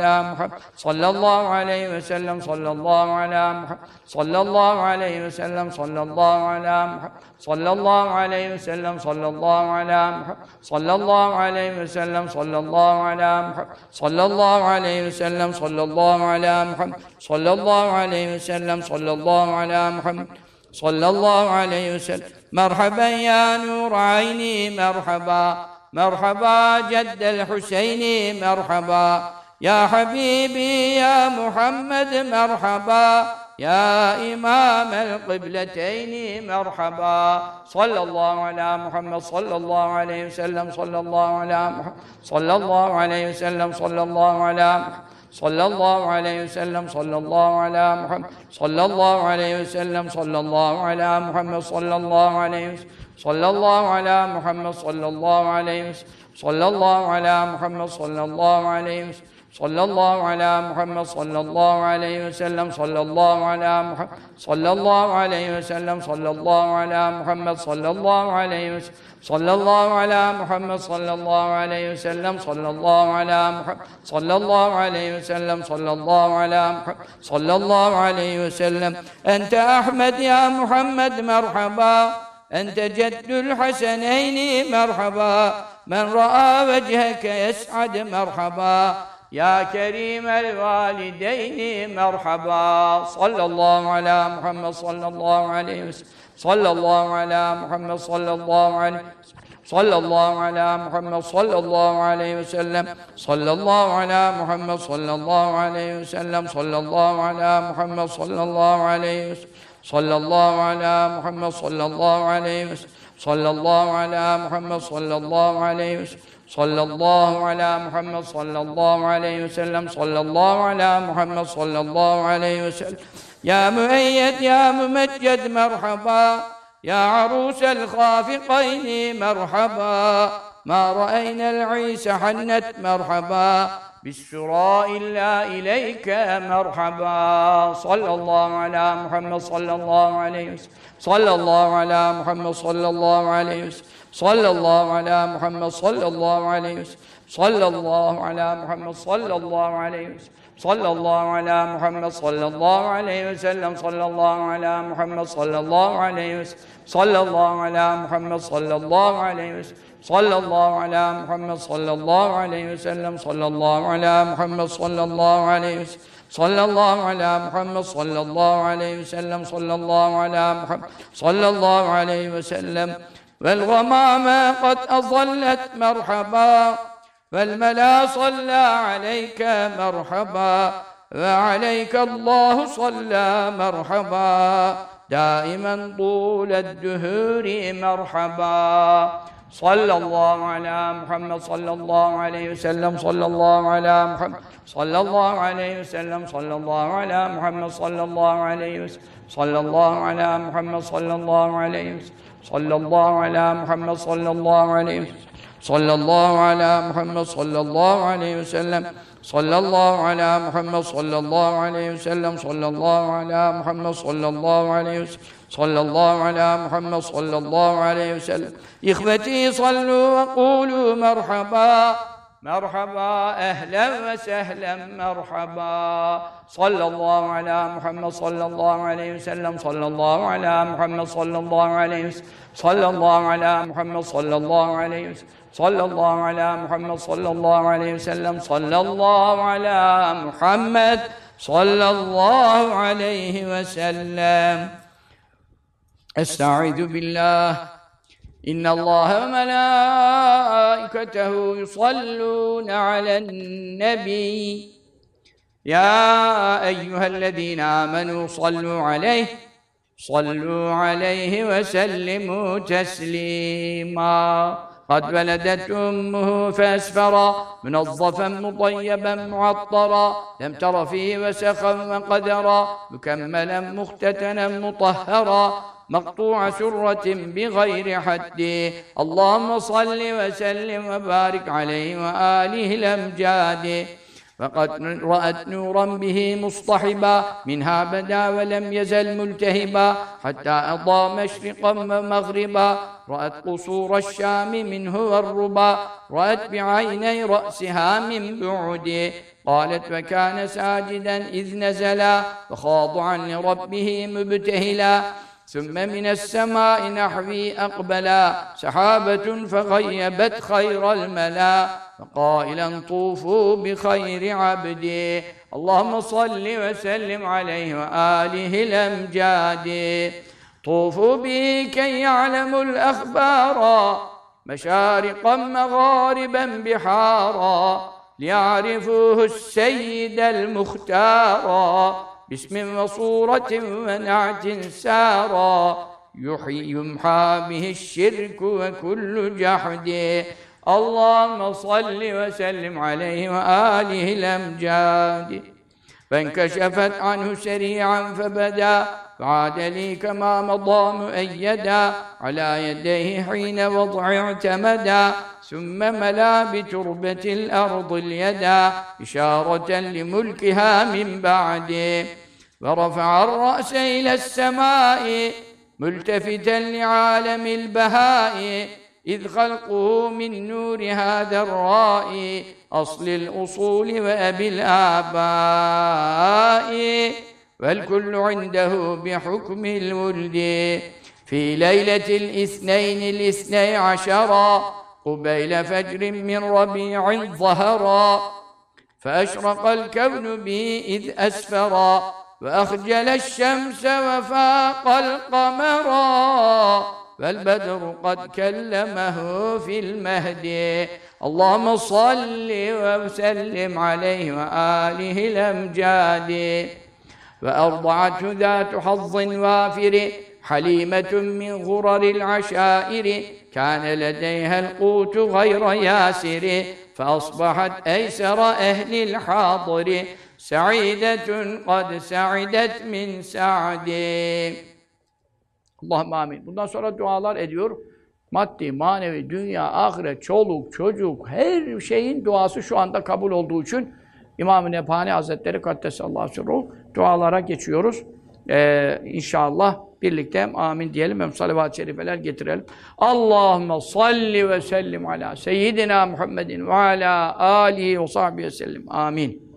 S1: على محمد صلى الله عليه وسلم صلى الله على محمد صلى الله عليه وسلم صلى الله على محمد صلى الله عليه وسلم صلى الله على محمد صلى الله عليه وسلم صلى الله على محمد صلى الله عليه وسلم صلى الله على محمد صلى الله عليه وسلم صلى الله على محمد صلى الله عليه وسلم. مرحبا يا نور عيني مرحبا مرحبا جد الحسين مرحبا يا حبيبي يا محمد مرحبا يا إمام القبلتين مرحبا صلى الله على محمد صلى الله عليه وسلم صلى الله على محمد صلى الله عليه وسلم صلى الله على محمد صلى الله عليه وسلم صلى الله على محمد صلى الله عليه وسلم صلى الله على محمد صلى الله عليه وسلم صلى الله على محمد صلى الله عليه وسلم صلى الله على محمد صلى الله عليه وسلم صلى الله على محمد صلى الله عليه وسلم صلى الله على محمد صلى الله عليه وسلم صلى الله على محمد صلى الله عليه وسلم صلى الله على محمد صلى الله عليه وسلم صلى الله على محمد صلى الله عليه وسلم صلى الله على محمد صلى الله عليه وسلم. أنت أحمد يا محمد مرحبا أنت جد الحسنين مرحبا من رأى وجهك يسعد مرحبا يا كريم الوالدين مرحبا صلى الله على محمد صلى الله عليه وسلم صلى الله على محمد صلى الله عليه صلى الله على محمد صلى الله عليه وسلم صلى الله على محمد صلى الله عليه وسلم صلى الله على محمد صلى الله عليه وسلم صلى الله على محمد صلى الله عليه وسلم صلى الله على محمد صلى الله عليه وسلم صلى الله على محمد صلى الله عليه وسلم صلى الله على محمد صلى الله عليه وسلم. يا مؤيد يا ممجد مرحبا يا عروس الخافقين مرحبا ما رأينا العيس حنت مرحبا بالسراء إلا إليك مرحبا صلى الله على محمد صلى الله عليه وسلم صلى الله على محمد صلى الله عليه وسلم صلى الله على محمد صلى الله عليه وسلم صلى الله على محمد صلى الله عليه وسلم صلى الله على محمد صلى الله عليه وسلم صلى الله على محمد صلى الله عليه وسلم صلى الله على محمد صلى الله عليه وسلم صلى الله على محمد صلى الله عليه وسلم صلى الله على محمد صلى الله عليه وسلم صلى الله على محمد صلى الله عليه وسلم صلى الله على محمد صلى الله عليه وسلم. والغمام قد أظلت مرحبا والملا صلى عليك مرحبا وعليك الله صلى مرحبا دائما طول الدهور مرحبا صلى الله على محمد صلى الله عليه وسلم صلى الله على محمد صلى الله عليه وسلم صلى الله على محمد صلى الله عليه وسلم صلى الله على محمد صلى الله عليه وسلم صلى الله على محمد صلى الله عليه وسلم صلى الله على محمد صلى الله عليه وسلم صلى الله على محمد صلى الله عليه وسلم صلى الله على محمد صلى الله عليه وسلم صلى الله على محمد صلى الله عليه وسلم. إخوتي صلوا وقولوا مرحبا مرحبا أهلا وسهلا مرحبا صلى الله على محمد صلى الله عليه وسلم صلى الله على محمد صلى الله عليه وسلم صلى الله على محمد صلى الله عليه وسلم صلى الله على محمد صلى الله عليه وسلم صلى الله على محمد صلى الله عليه وسلم. استعيذ بالله إن الله وملائكته يصلون على النبي يا أيها الذين آمنوا صلوا عليه وسلموا تسليما. قد ولدت أمه فأسفرا منظفا مطيبا معطرا لم تر فيه وسخا وقدرا مكملا مختتنا مطهرا مقطوع سرة بغير حد. اللهم صل وسلم وبارك عليه وآله الأمجاد. فقد رأت نورا به مصطحبا منها بدا ولم يزل ملتهبا حتى أضاء مشرقا ومغربا رأت قصور الشام منه والربا رأت بعيني رأسها من بعد قالت وكان ساجدا إذ نزلا وخاضعا لربه مبتهلا ثم من السماء نحوي أقبلا سحابة فغيبت خير الملا فقائلا طوفوا بخير عبدي اللهم صل وسلم عليه وآله الأمجاد طوفوا به كي يعلموا الأخبار مشارقا مغاربا بحارا ليعرفوه السيد المختار باسم وصورة ونعت سارا يمحى به الشرك وكل جحد اللهم صل وسلم عليه وآله الأمجاد فانكشفت عنه سريعا فبدا فعاد لي كما مضى مؤيدا على يديه حين وضع اعتمدا ثم ملا بتربة الأرض اليدا إشارة لملكها من بعده ورفع الرأس إلى السماء ملتفتا لعالم البهاء إذ خلقه من نور هذا الراء أصل الأصول وأبي الآباء والكل عنده بحكم الولد في ليلة الاثني عشر قبيل فجر من ربيع ظهرا فأشرق الكون به إذ أسفرا وأخجل الشمس وفاق القمرا فالبدر قد كلمه في المهد اللهم صل وسلم عليه وآله الأمجاد وأرضعته ذات حظ وافر حليمة من غرر العشائر كان لديها القوت غير ياسر فأصبحت أيسر أهل الحاضر سعيدة قد سعدت من سعده. Allahümme amin. Bundan sonra dualar ediyor. Maddi, manevi, dünya, ahiret, çoluk, çocuk, her şeyin duası şu anda kabul olduğu için İmam-ı Nebhani Hazretleri Kaddesallahu sirruh dualara geçiyoruz. İnşallah birlikte hem amin diyelim hem salavat-ı şerifeler getirelim. Allahümme salli ve sellim ala seyyidina Muhammedin ve ala alihi ve sahbihi ve sellim. Amin.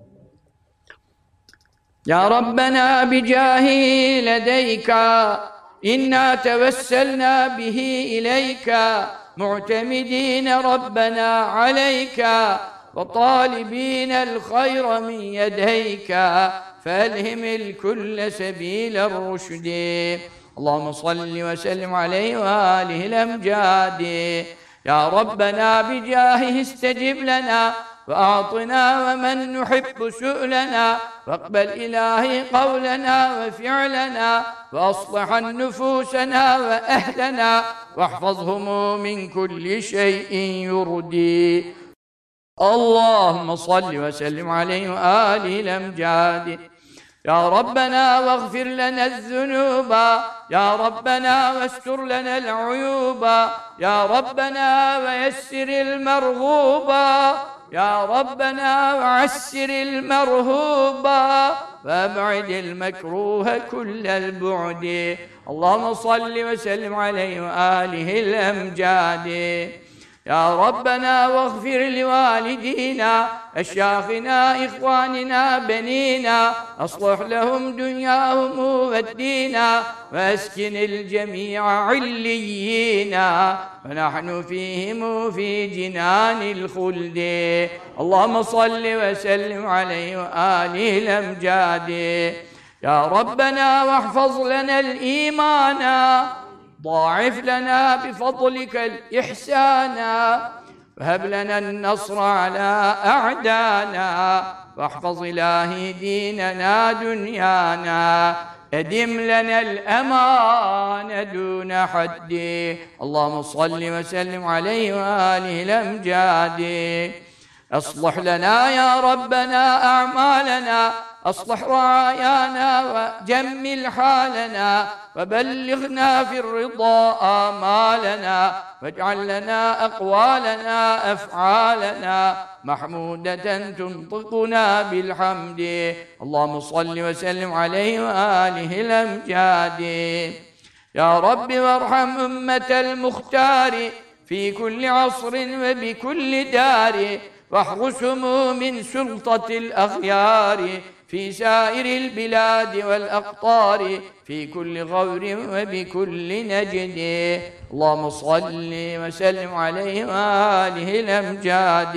S1: Ya Rabbena bicahi ledeyka inna tevesselna bihi ileyka mu'temidine Rabbena aleyka ve talibinel hayra min yedeyka felhimil kulle sebiler rüşdi. Allahümme salli ve sellim aleyhi ve alihil emcadi. Ya Rabbena bicahihi istecib lena وأعطنا ومن نحب سؤلنا واقبل إلهي قولنا وفعلنا وأصلح نفوسنا وأهلنا واحفظهم من كل شيء يردي. اللهم صل وسلم عليه وآله الأمجاد. يا ربنا واغفر لنا الذنوب يا ربنا واستر لنا العيوب يا ربنا ويسر المرغوب يا ربنا وعسر المرهوب وابعد المكروه كل البعد. اللهم صل وسلم عليه وآله الأمجاد. يا ربنا واغفر لوالدينا أشياخنا إخواننا بنينا أصلح لهم دنياهم والدينا وأسكن الجميع عليينا ونحن فيهم في جنان الخلد. اللهم صل وسلم عليه وآله الأمجاد. يا ربنا واحفظ لنا الإيمان ضاعف لنا بفضلك الإحسان وهب لنا النصر على أعدانا واحفظ إلهي ديننا دنيانا أدم لنا الأمان دون حد. اللهم صل وسلم عليه وآله الأمجاد. اصلح لنا يا ربنا أعمالنا أصلح رعايانا وجمل حالنا وبلغنا في الرضا آمالنا واجعل لنا أقوالنا أفعالنا محمودة تنطقنا بالحمد اللهم صل وسلم عليه وآله الأمجاد يا رب وارحم أمة المختار في كل عصر وبكل دار واحرسهم من سلطة الأخيار في سائر البلاد والأقطار في كل غور وبكل نجد اللهم صل وسلم عليه وآله الأمجاد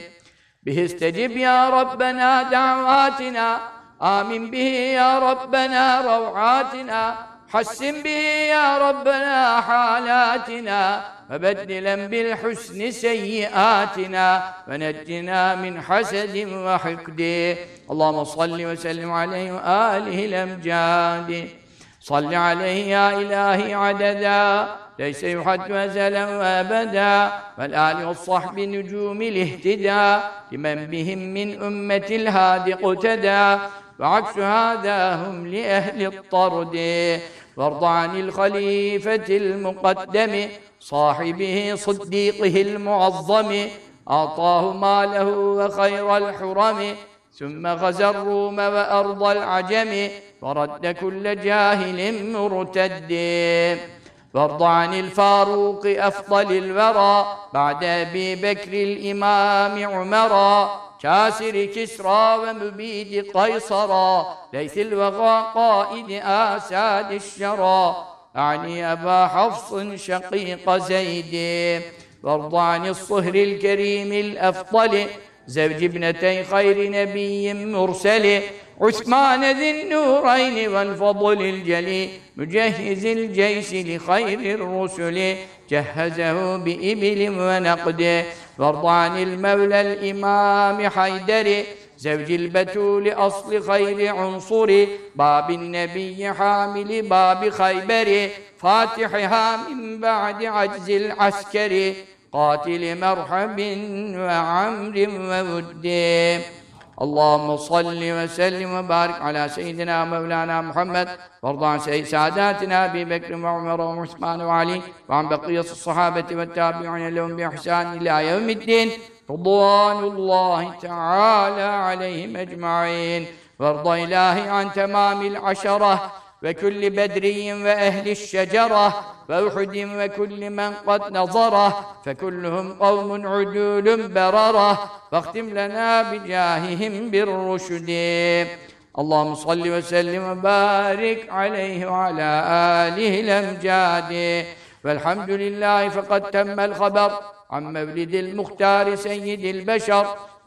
S1: به استجب يا ربنا دعواتنا آمن به يا ربنا روعاتنا حسن به يا ربنا حالاتنا وبدلا بالحسن سيئاتنا ونجنا من حسد وحقد اللهم صل وسلم عليه وآله الأمجاد صل عليه يا إلهي عددا ليس يحد أزلا وأبدا والآل والصحب نجوم الاهتداء لمن بهم من أمة الهادي اقتدى وعكس هذا هم لأهل الطرد وارض عن الخليفة المقدم صاحبه صديقه المعظم أعطاه ماله وخير الحرم ثم غزا الروم وأرض العجم ورد كل جاهل مرتد وارض عن الفاروق أفضل الورى بعد أبي بكر الإمام عمرا كاسر كسرى ومبيد قيصرا ليث الوغى قائد آساد الشرى أعني أبا حفص شقيق زيد وارض عن الصهر الكريم الأفضل زوج ابنتي خير نبي مرسل عثمان ذي النورين والفضل الجلي مجهز الجيش لخير الرسل جهزه بإبل ونقد وارض عن المولى الإمام حيدر زوج البتول أصل خير عنصر باب النبي حامل باب خيبر فاتحها من بعد عجز العسكر قاتل مرحب وعمر وود اللهم صل وسلم وبارك على سيدنا مولانا محمد وارض عن ساداتنا أبي بكر وعمر وعثمان وعلي وعن بقية الصحابة والتابعين لهم بإحسان إلى يوم الدين رضوان الله تعالى عليهم أجمعين وارض إلهي عن تمام العشرة وكل بدري وأهل الشجرة وأحد وكل من قد نظره فكلهم قوم عدول بررة واختم لنا بجاههم بالرشد اللهم صل وسلم وبارك عليه وعلى آله الأمجاد والحمد لله فقد تم الخبر عن مولد المختار سيد البشر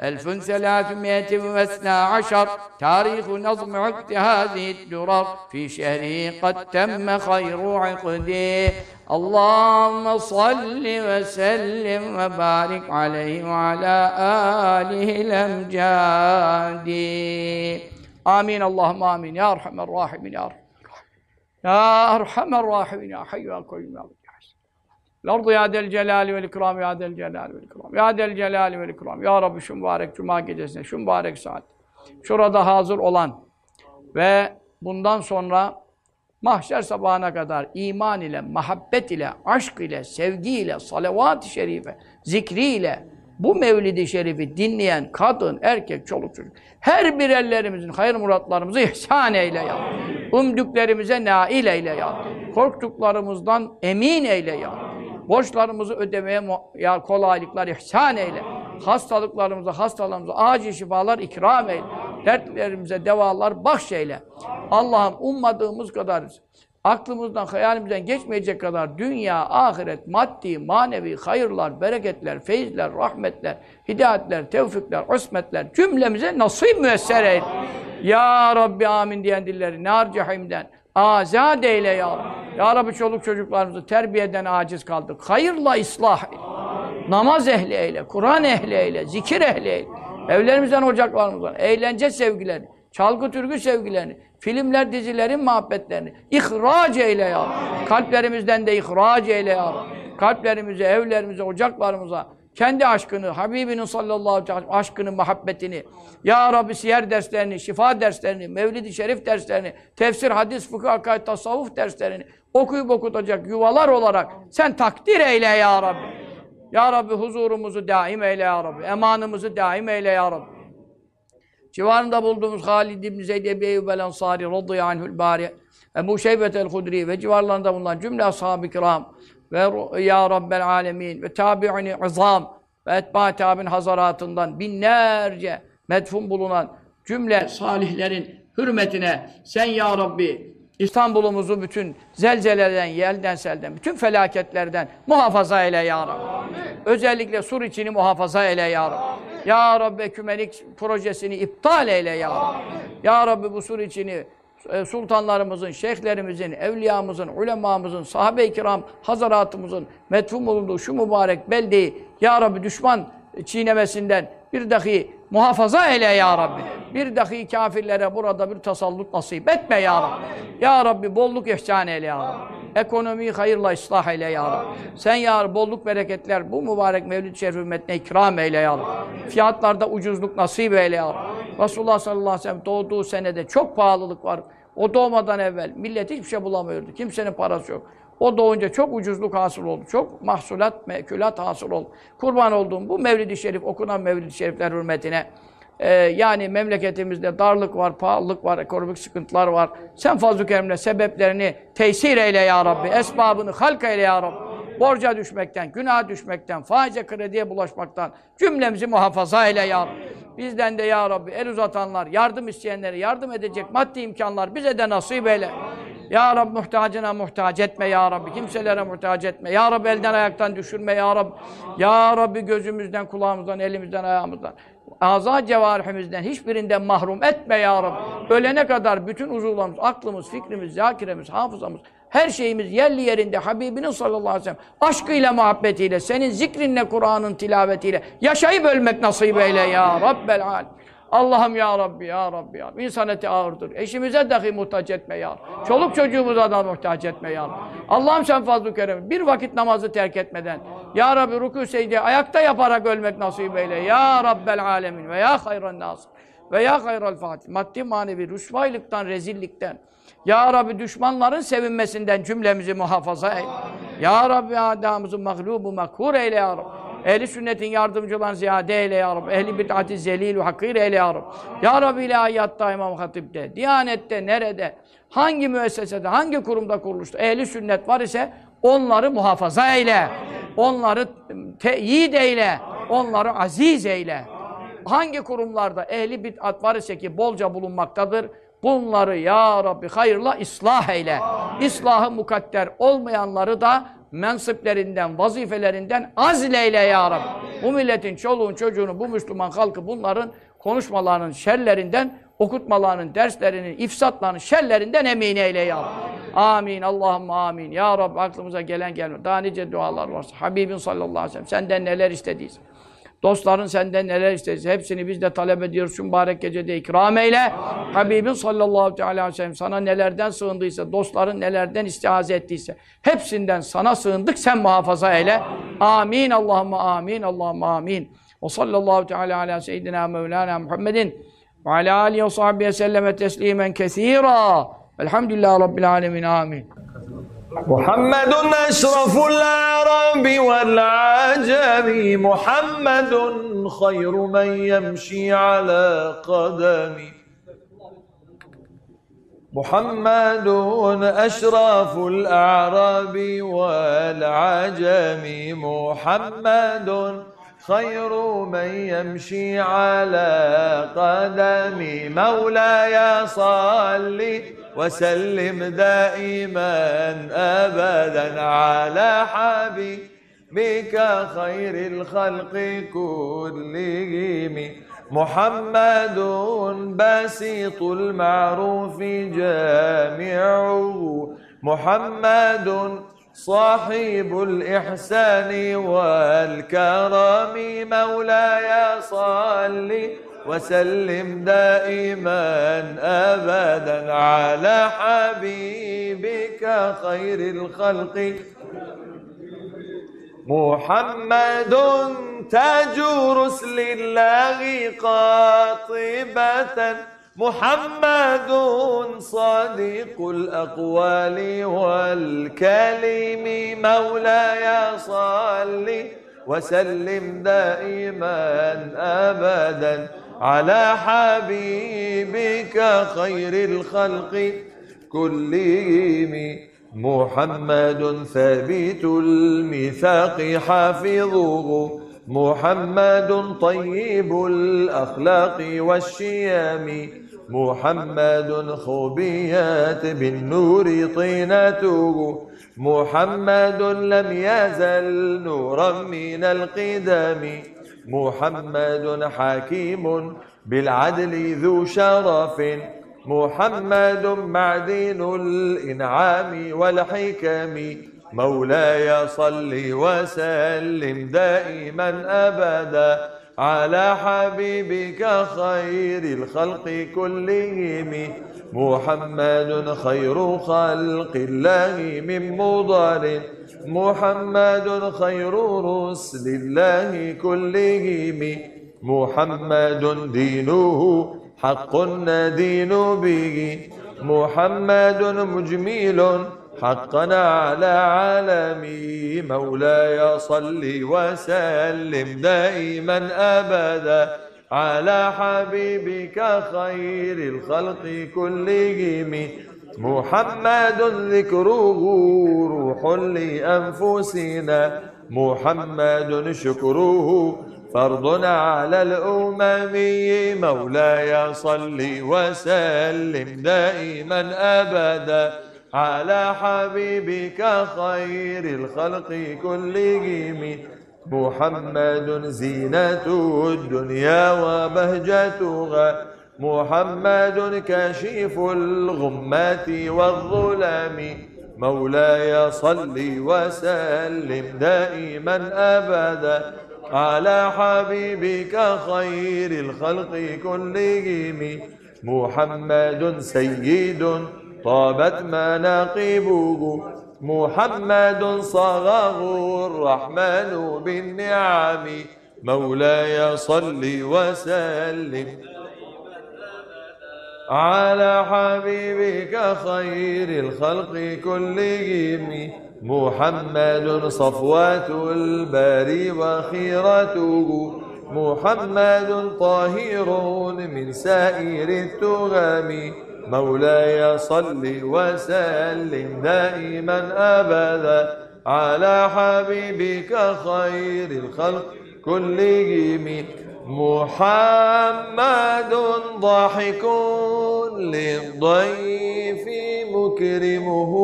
S1: 1312 تاريخ نظم عقد هذه الدرر في شهره قد تم خير عقده اللهم صل وسلم وبارك عليه وعلى آله الأمجاد آمين اللهم آمين يا أرحم الراحمين يا أرحم الراحمين يا حي يا قيوم يا الأرض يا ذا الجلال والإكرام يا ذا الجلال والإكرام يا ذا الجلال والإكرام ya Rabbi şu mübarek Cuma gecesine şu mübarek saat şurada hazır olan ve bundan sonra mahşer sabahına kadar iman ile, muhabbet ile, aşk ile, sevgi ile, salavat-ı şerife, zikri ile bu mevlid-i şerifi dinleyen kadın, erkek, çoluk çocuk her bir ellerimizin hayır muratlarımızı ihsan eyle ya Rabbi. Umdüklerimize nail eyle ya Rabbi. Korktuklarımızdan emin eyle ya Rabbi. Borçlarımızı ödemeye kolaylıklar ihsan eyle. Hastalıklarımıza acil şifalar ikram eyle. Dertlerimize devalar bahşeyle. Allah'ım ummadığımız kadar, aklımızdan, hayalimizden geçmeyecek kadar dünya, ahiret, maddi, manevi, hayırlar, bereketler, feyizler, rahmetler, hidayetler, tevfikler, usmetler cümlemize nasip müesser eyle. Ya Rabbi amin diyen dilleri nar cehimden azad eyle ya Rabbi. Ya Rabbi çoluk çocuklarımızı terbiyeden aciz kaldık. Hayırla ıslah eyle. Namaz ehli eyle, Kur'an ehli eyle, zikir ehli eyle. Evlerimizden, ocaklarımızdan, eğlence sevgilerini, çalgı türkü sevgilerini, filmler, dizilerin muhabbetlerini ihraç eyle ya Rabbi. Kalplerimizden de ihraç eyle ya Rabbi. Kalplerimize, evlerimize, ocaklarımıza kendi aşkını, Habibinin sallallahu aleyhi ve sellem aşkını, muhabbetini, Ya Rabbi siyer derslerini, şifa derslerini, Mevlid-i Şerif derslerini, tefsir, hadis, fıkıh, akaid, tasavvuf derslerini okuyup okutacak yuvalar olarak sen takdir eyle Ya Rabbi. Ya Rabbi huzurumuzu daim eyle Ya Rabbi. Emanımızı daim eyle Ya Rabbi. Civarında bulduğumuz Halid İbn Zeyd Ebi Eyyub el-Ensari radıyallahu anhül bari, Ebu Şeybet el-Hudri ve civarlarında bulunan cümle ashab-ı kiram ve Ya Rabbel alemin ve tabi'ini izam ve etba-i tabi'in hazaratından binlerce medfun bulunan cümle salihlerin hürmetine sen Ya Rabbi İstanbul'umuzu bütün zelzeleden, yelden, selden, bütün felaketlerden muhafaza eyle Ya Rabbi. Amin. Özellikle Suriçini muhafaza eyle Ya Rabbi. Amin. Ya Rabbi ekümenik projesini iptal eyle Ya Rabbi. Amin. Ya Rabbi bu Suriçini sultanlarımızın, şeyhlerimizin, evliyamızın, ulemamızın, sahabe-i kiram, hazaratımızın medfun bulunduğu şu mübarek beldeyi Ya Rabbi düşman çiğnemesinden bir dahi muhafaza eyle Ya Rabbi. Bir dahi kafirlere burada bir tasallut nasip etme Ya Rabbi. Ya Rabbi bolluk ihsan eyle Ya Rabbi. Ekonomiyi hayırla ıslah eyle Ya Rabbi. Sen Ya Rabbi bolluk bereketler bu mübarek Mevlid-i Şerif hürmetine ikram eyle Ya Rabbi. Fiyatlarda ucuzluk nasip eyle Ya Rabbi. Resulullah sallallahu aleyhi ve sellem doğduğu senede çok pahalılık var. O doğmadan evvel millet hiçbir şey bulamıyordu. Kimsenin parası yok. O doğunca çok ucuzluk hasıl oldu. Çok mahsulat, mekülat hasıl oldu. Kurban olduğum bu Mevlid-i Şerif, okunan Mevlid-i Şerifler hürmetine yani memleketimizde darlık var, pahalılık var, ekonomik sıkıntılar var. Sen fazl-ı keremle sebeplerini tesir eyle Ya Rabbi. Esbabını halk eyle Ya Rabbi. Borca düşmekten, günaha düşmekten, faize krediye bulaşmaktan cümlemizi muhafaza eyle Ya Rabbi. Bizden de Ya Rabbi el uzatanlar, yardım isteyenlere yardım edecek maddi imkanlar bize de nasip eyle. Ya Rabbi muhtacına muhtaç etme Ya Rabbi. Kimselere muhtaç etme. Ya Rabbi elden ayaktan düşürme Ya Rabbi. Ya Rabbi gözümüzden, kulağımızdan, elimizden, ayağımızdan, azâ cevarihimizden hiçbirinden mahrum etme Ya Rabbi. Ölene kadar bütün uzuvlarımız, aklımız, fikrimiz, zakiremiz, hafızamız, her şeyimiz yerli yerinde Habibinin sallallahu aleyhi ve sellem aşkıyla, muhabbetiyle, senin zikrinle, Kur'an'ın tilavetiyle yaşayıp ölmek nasip eyle Ya Rabbel alem. Allah'ım Ya Rabbi, Ya Rabbi, Ya Rabbi. İnsan eti ağırdır. Eşimize dahi muhtaç etme Ya Rabbi. Çoluk çocuğumuza da muhtaç etme Ya Rabbi. Allah'ım sen fazl-ı kerem. Bir vakit namazı terk etmeden Ya Rabbi rükû secde ayakta yaparak ölmek nasip eyle. Ya Rabbel alemin ve ya hayran nas ve ya hayral fatih. Maddi manevi rüsvaylıktan, rezillikten Ya Rabbi düşmanların sevinmesinden cümlemizi muhafaza eyle. Ya Rabbi adamımızı mağlubu mekhur eyle Ya Rabbi. Ehli sünnetin yardımcılarını ziyade eyle Ya Rabbi. Ehli bid'ati zelil ve hakir eyle Ya Rabbi. Ya Rabbi ilahiyatta, İmam Hatip'te, Diyanet'te, nerede, hangi müessesede, hangi kurumda kuruluşta ehli sünnet var ise onları muhafaza eyle. Onları teyit eyle. Onları aziz eyle. Hangi kurumlarda ehli bid'at var ise ki bolca bulunmaktadır, bunları Ya Rabbi hayırla ıslah eyle. İslahı mukadder olmayanları da mensiplerinden, vazifelerinden azleyle Ya Rabbi. Bu milletin çoluğun, çocuğunu, bu Müslüman halkı bunların konuşmalarının şerlerinden, okutmalarının, derslerinin, ifsatlarının şerlerinden emin eyle Ya Rabbi. Amin. Allahümme amin. Ya Rabbi aklımıza gelen gelmiyor. Daha nice dualar varsa. Habibin sallallahu aleyhi ve sellem senden neler istediyse. Dostların senden neler istediyse hepsini biz de talep ediyoruz. Şu mübarek gecede ikram eyle. Amin. Habibin sallallahu aleyhi ve sellem sana nelerden sığındıysa, dostların nelerden istiaze ettiyse hepsinden sana sığındık. Sen muhafaza eyle. Amin. Allahümme amin. Allahümme amin. Ve sallallahu teala ala seyyidina Mevlana Muhammedin ve ala alihi ve sahbihi selleme teslimen kesira. Elhamdülillahi Rabbil alemin. Amin.
S2: محمد أشرف العرب والعجم محمد خير من يمشي على قدم محمد أشرف الأعراب والعجم محمد خير من يمشي على قدم مولاي صل وسلم دائما أبدا على حبيبك خير الخلق كلهم محمد بسيط المعروف جامعه محمد صاحب الإحسان والكرم مولاي صل وسلم دائما أبدا على حبيبك خير الخلق محمد تاج رسل الله قاطبة محمد صادق الأقوال والكلم مولاي صل وسلم دائما أبدا على حبيبك خير الخلق كلهم محمد ثابت الميثاق حافظه محمد طيب الأخلاق والشيام محمد خبيت بالنور طينته محمد لم يزل نورا من القدم محمد حكيم بالعدل ذو شرف محمد معدن الإنعام والحكم مولاي صل وسلم دائما أبدا على حبيبك خير الخلق كلهم محمد خير خلق الله من مضر محمد خير رسل الله كلهم محمد دينه حق ندين به محمد مجميل حقا على عالمي مولاي صل وسلم دائما أبدا على حبيبك خير الخلق كلهم محمد ذكره روح لأنفسنا محمد شكره فرض على الأمم مولاي صل وسلم دائما أبدا على حبيبك خير الخلق كلهم محمد زينة الدنيا وبهجتها محمد كشيف الغمات والظلام مولاي صل وسلم دائما أبدا على حبيبك خير الخلق كلهم محمد سيد طابت مناقبه محمد صغاه الرحمن بالنعم مولاي صل وسلم على حبيبك خير الخلق كلهم محمد صفوة الباري وخيرته محمد طاهر من سائر التهم مولاي صل وسلم دائما أبدا على حبيبك خير الخلق كلهم محمد ضاحك للضيف مكرمه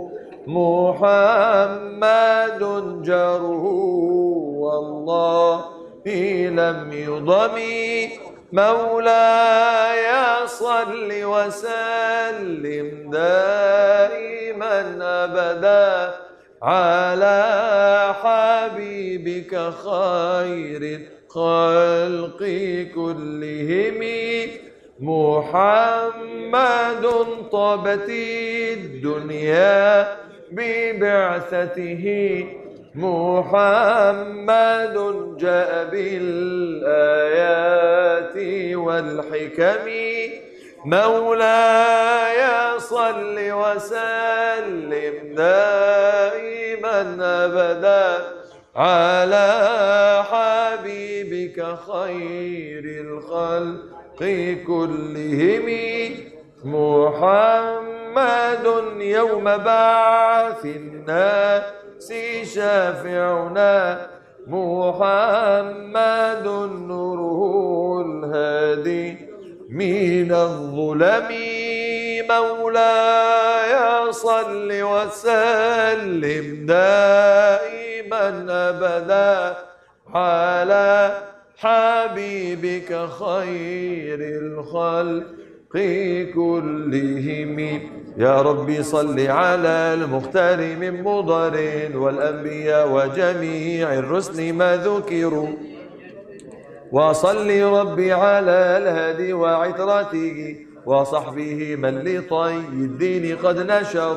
S2: محمد جاره والله لم يضمي مولاي صل وسلم دائما أبدا على حبيبك خير الخلق كلهم محمد طابت الدنيا ببعثته محمد جاء بالآيات والحكم مولاي صل وسلم دائما أبدا على حبيبك خير الخلق كلهم محمد يوم بعث الناس شافعنا محمد نوره الهادي من الظلم مولاي صل وسلم دائما أبدا على حبيبك خير الخلق كلهم يا ربي صل على المختار من مضر والأنبياء وجميع الرسل ما ذكروا وصل ربي على الهادي وعترته وصحبه من لطي الدين قد نشروا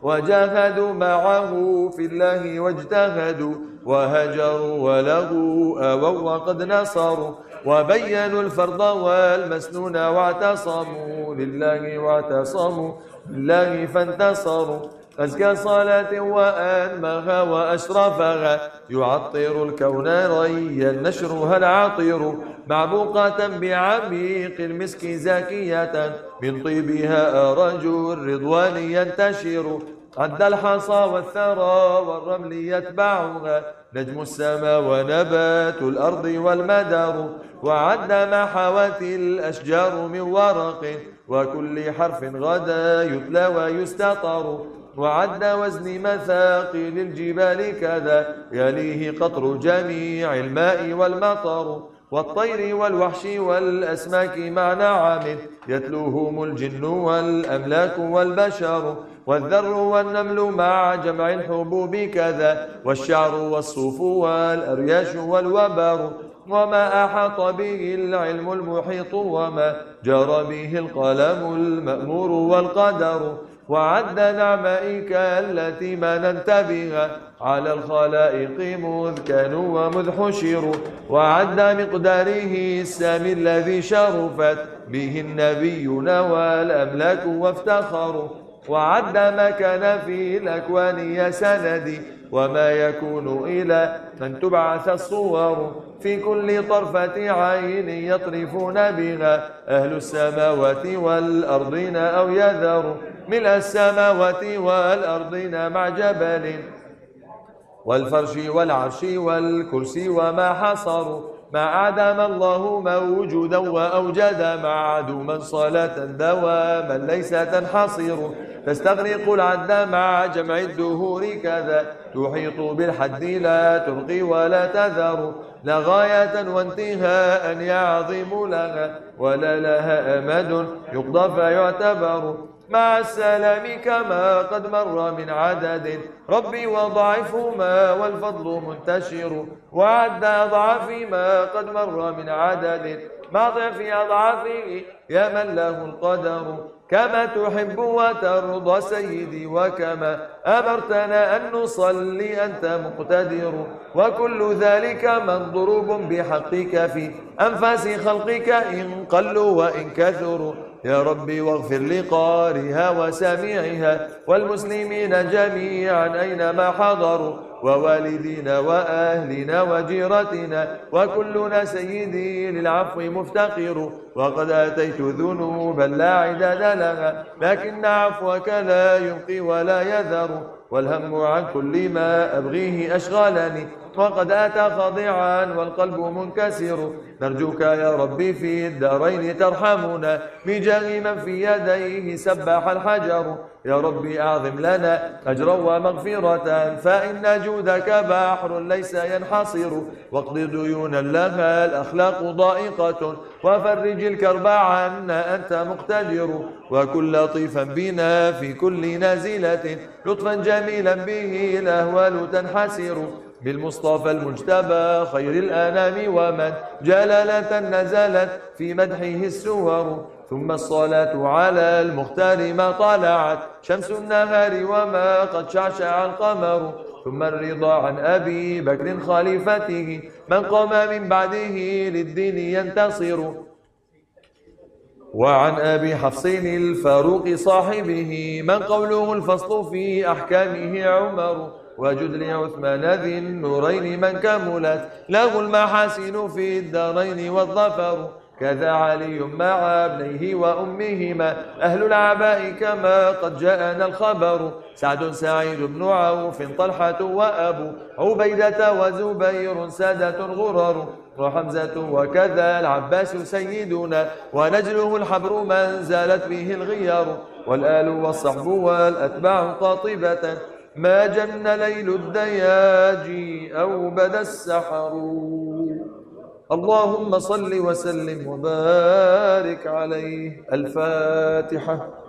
S2: وجاهدوا معه في الله واجتهدوا وهجروا وله آووا وقد نصروا وبينوا الفرض والمسنون واعتصموا لله واعتصموا بالله فانتصروا أزكى صلاة وأنمها وأشرفها يعطر الكون ريا نشرها العاطر معبوقة بعميق المسك زاكية من طيبها أرج الرضوان ينتشر عد الحصى والثرى والرمل يتبعها نجم السماء ونبات الأرض والمدر وعد ما حوت الأشجار من ورق وكل حرف غدا يتلى ويستطر وعد وزن مثاقل الجبال كذا يليه قطر جميع الماء والمطر والطير والوحش والأسماك مع نعم يتلوهم الجن والأملاك والبشر والذر والنمل مع جمع الحبوب كذا والشعر والصوف والأرياش والوبر وما أحاط به العلم المحيط وما جرى به القلم المأمور والقدر وعد نعمائك التي مننت بها على الخلائق مذ كانوا ومذ حشروا وعد مقداره السامي الذي شرفت به النبيون والأملاك وافتخروا وعد ما كان في الأكوان يا سندي وما يكون إلى من تبعث الصور في كل طرفة عين يطرفون بها أهل السماوات والأرضين أو يذر ملء السماوات والأرضين مع جبل والفرش والعرش والكرسي وما حصروا ما عدم الله موجودا وأوجد معدوما صلاة دواما ليس تنحصر تستغرق العد مع جمع الدهور كذا تحيط بالحد لا تبقي ولا تذر لا غاية وانتهاء يعظم لها ولا لها أمد يقضى فيعتبر مع السلام كما قد مر من عدد ربي وضعفهما والفضل منتشر وعد أضعاف ما قد مر من عدد مع ضعف أضعافه يا من له القدر كما تحب وترضى سيدي وكما أمرتنا أن نصلي أنت مقتدر وكل ذلك مضروب بحقك في أنفاس خلقك إن قلوا وإن كثروا يا ربي واغفر لقارها وسامعها والمسلمين جميعا أينما حضروا ووالدينا وأهلنا وجيرتنا وكلنا سيدي للعفو مفتقر وقد آتيت ذنوبا لا عدد لها لكن عفوك لا يبقي ولا يذر والهم عن كل ما أبغيه أشغلني وقد أتى خاضعا والقلب منكسر نرجوك يا ربي في الدارين ترحمنا بجاه من في يديه سبح الحجر يا ربي أعظم لنا أجرا ومغفرة فإن جودك بحر ليس ينحصر واقض ديونا لها الأخلاق ضائقة وفرج الكرب عنا أنت مقتدر وكن لطيفا بنا في كل نازلة لطفا جميلا به الأهوال تنحسر بالمصطفى المجتبى خير الأنام ومن جلالة نزلت في مدحه السور ثم الصلاة على المختار ما طلعت شمس النهار وما قد شعشع القمر ثم الرضا عن أبي بكر خليفته من قام من بعده للدين ينتصر وعن أبي حفص الفاروق صاحبه من قوله الفصل في أحكامه عمر وجد لعثمان ذي النورين من كملت له المحاسن في الدارين والظفر كذا علي مع ابنيه وأمهما أهل العباء كما قد جاءنا الخبر سعد سعيد بن عوف طلحة وأبو عبيدة وزبير سادة غرر وحمزة وكذا العباس سيدنا ونجله الحبر من زالت به الغيار والآل والصحب والأتباع قاطبة ما جن ليل الدياجي أو بدا السحر اللهم صل وسلم وبارك عليه. الفاتحة.